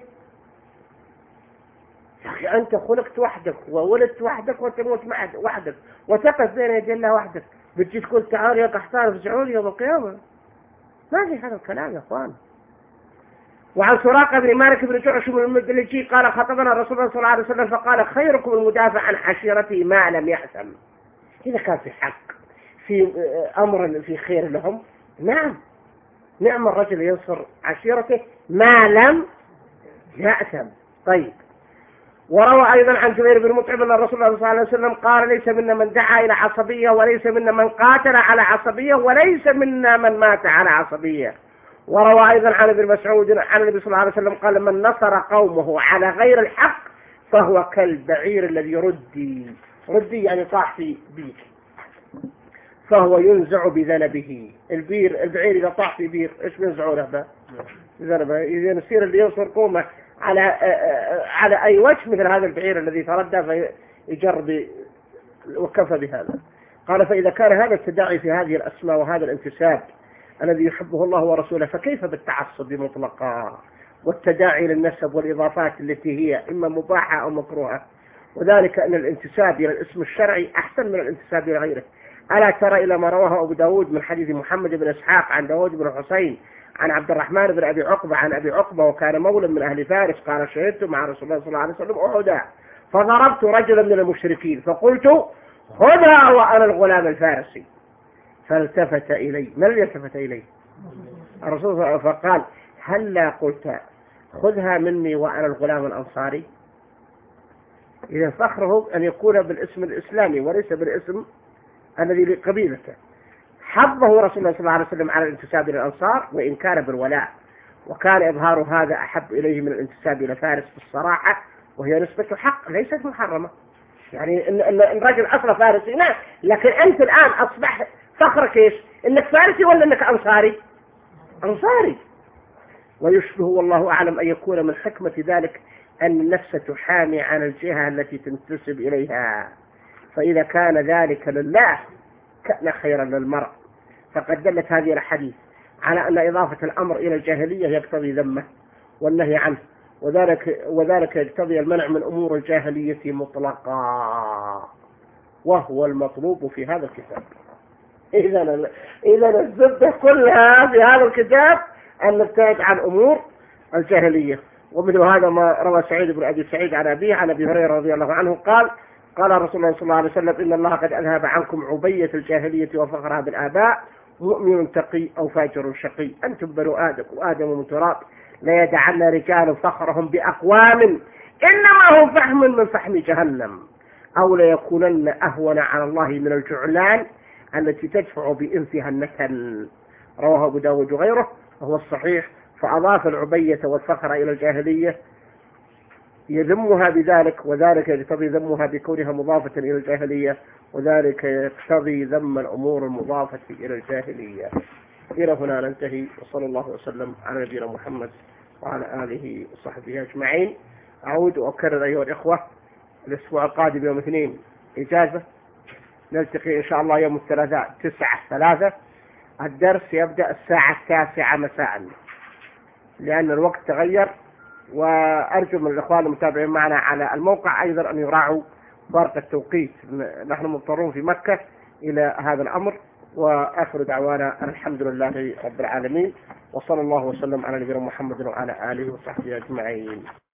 يا اخي انت خلقت وحدك وولدت وحدك وتموت وحدك وتقف بين يدي الله وحدك، بتجي تقول تعال يا قحطان افزعوا لي يوم القيامة؟ ما في هذا الكلام يا اخوان. وعن سراقة بن مالك بن جعشم المدلجي قال خطبنا الرسول صلى الله عليه وسلم فقال خيركم المدافع عن عشيرته ما لم يحسن. إذا كان في حق في أمر في خير لهم نعم نعم الرجل ينصر عشيرته ما لم يأثم. طيب. وروى أيضا عن جبير بن مطعم أن الرسول صلى الله عليه وسلم قال ليس منا من دعا إلى عصبية وليس منا من قاتل على عصبية وليس منا من مات على عصبية. وروى أيضا عن ابن مسعود عن النبي صلى الله عليه وسلم قال من نصر قومه على غير الحق فهو كالبعير الذي ردي ردي يعني طاح في بير فهو ينزع بذنبه. البير البعير إذا طاح في بير إيش بينزعوا له بذنبه؟ إذا يصير اللي ينصر قومه على على أي وجه مثل هذا البعير الذي تردى فيجرب وكفى بهذا. قال فإذا كان هذا التداعي في هذه الأسماء وهذا الانتساب الذي يحبه الله ورسوله فكيف بالتعصب مطلقا والتداعي للنسب والإضافات التي هي إما مباحة أو مكروهة؟ وذلك أن الانتساب إلى الاسم الشرعي أحسن من الانتساب إلى غيره. ألا ترى إلى ما رواه أبو داود من حديث محمد بن إسحاق عن داود بن حسين عن عبد الرحمن بن أبي عقبة عن أبي عقبة وكان مولى من أهل فارس قال شهدت مع رسول الله صلى الله عليه وسلم أحدا فضربت رجلا من المشركين فقلت خذها وأنا الغلام الفارسي فالتفت إلي. من التفت إليه؟ الرسول صلى الله عليه وسلم فقال هلا قلت خذها مني وأنا الغلام الأنصاري. إذا فخره أن يكون بالاسم الإسلامي وليس بالاسم الذي لقبيلته. حضه رسول الله صلى الله عليه وسلم على الانتساب إلى الأنصار وإن كان بالولاء، وكان إظهار هذا أحب إليه من الانتساب إلى فارس بالصراحة، وهي نسبة حق ليست محرمة. يعني إن الرجل أصلا فارسي نعم، لكن أنت الآن أصبح فخرك إيش؟ إنك فارسي ولا إنك أنصاري؟ أنصاري. ويشبه والله أعلم أن يكون من حكمة ذلك أن النفس تحامي عن الجهة التي تنتسب إليها، فإذا كان ذلك لله كان خيرا للمرء. فقد دلت هذه الحديث على أن إضافة الأمر إلى الجاهلية يقتضي ذمه والنهي عنه، وذلك, وذلك يقتضي المنع من أمور الجاهلية مطلقا، وهو المطلوب في هذا الكتاب. إذا إذا الزبدة كلها في هذا الكتاب أن نبتعد عن أمور الجاهلية. ومثل هذا ما روى سعيد بن أبي سعيد عن أبيه عن أبي هريرة رضي الله عنه قال قال رسول الله صلى الله عليه وسلم: إن الله قد أذهب عنكم عبية الجاهلية وفخرها بالآباء، مؤمن تقي أو فاجر شقي، أنتم بنو آدم وآدم من تراب، لا يدعن رجال فخرهم بأقوام إنما هم فحم من فحم جهنم، أو ليكونن أهون على الله من الجعلان التي تدفع بإنفها النتن. رواه أبو داود وغيره وهو الصحيح. فأضاف العبية والفخر إلى الجاهلية يذمها بذلك، وذلك يقتضي ذمها بكونها مضافة إلى الجاهلية، وذلك يقتضي ذم الأمور المضافة إلى الجاهلية. إلى هنا ننتهي، وصلى الله وسلم على نبينا محمد وعلى آله وصحبه أجمعين. أعود وأكرر أيها الإخوة، الأسبوع القادم يوم اثنين إجازة، نلتقي إن شاء الله يوم الثلاثاء تسعة ثلاثة. الدرس يبدأ الساعة التاسعة مساء لأن الوقت تغير، وأرجو من الإخوان المتابعين معنا على الموقع أيضا أن يراعوا فرق التوقيت، نحن مضطرون في مكة إلى هذا الأمر. وآخر دعوانا الحمد لله رب العالمين، وصلى الله وسلم على نبينا محمد وعلى آله وصحبه أجمعين.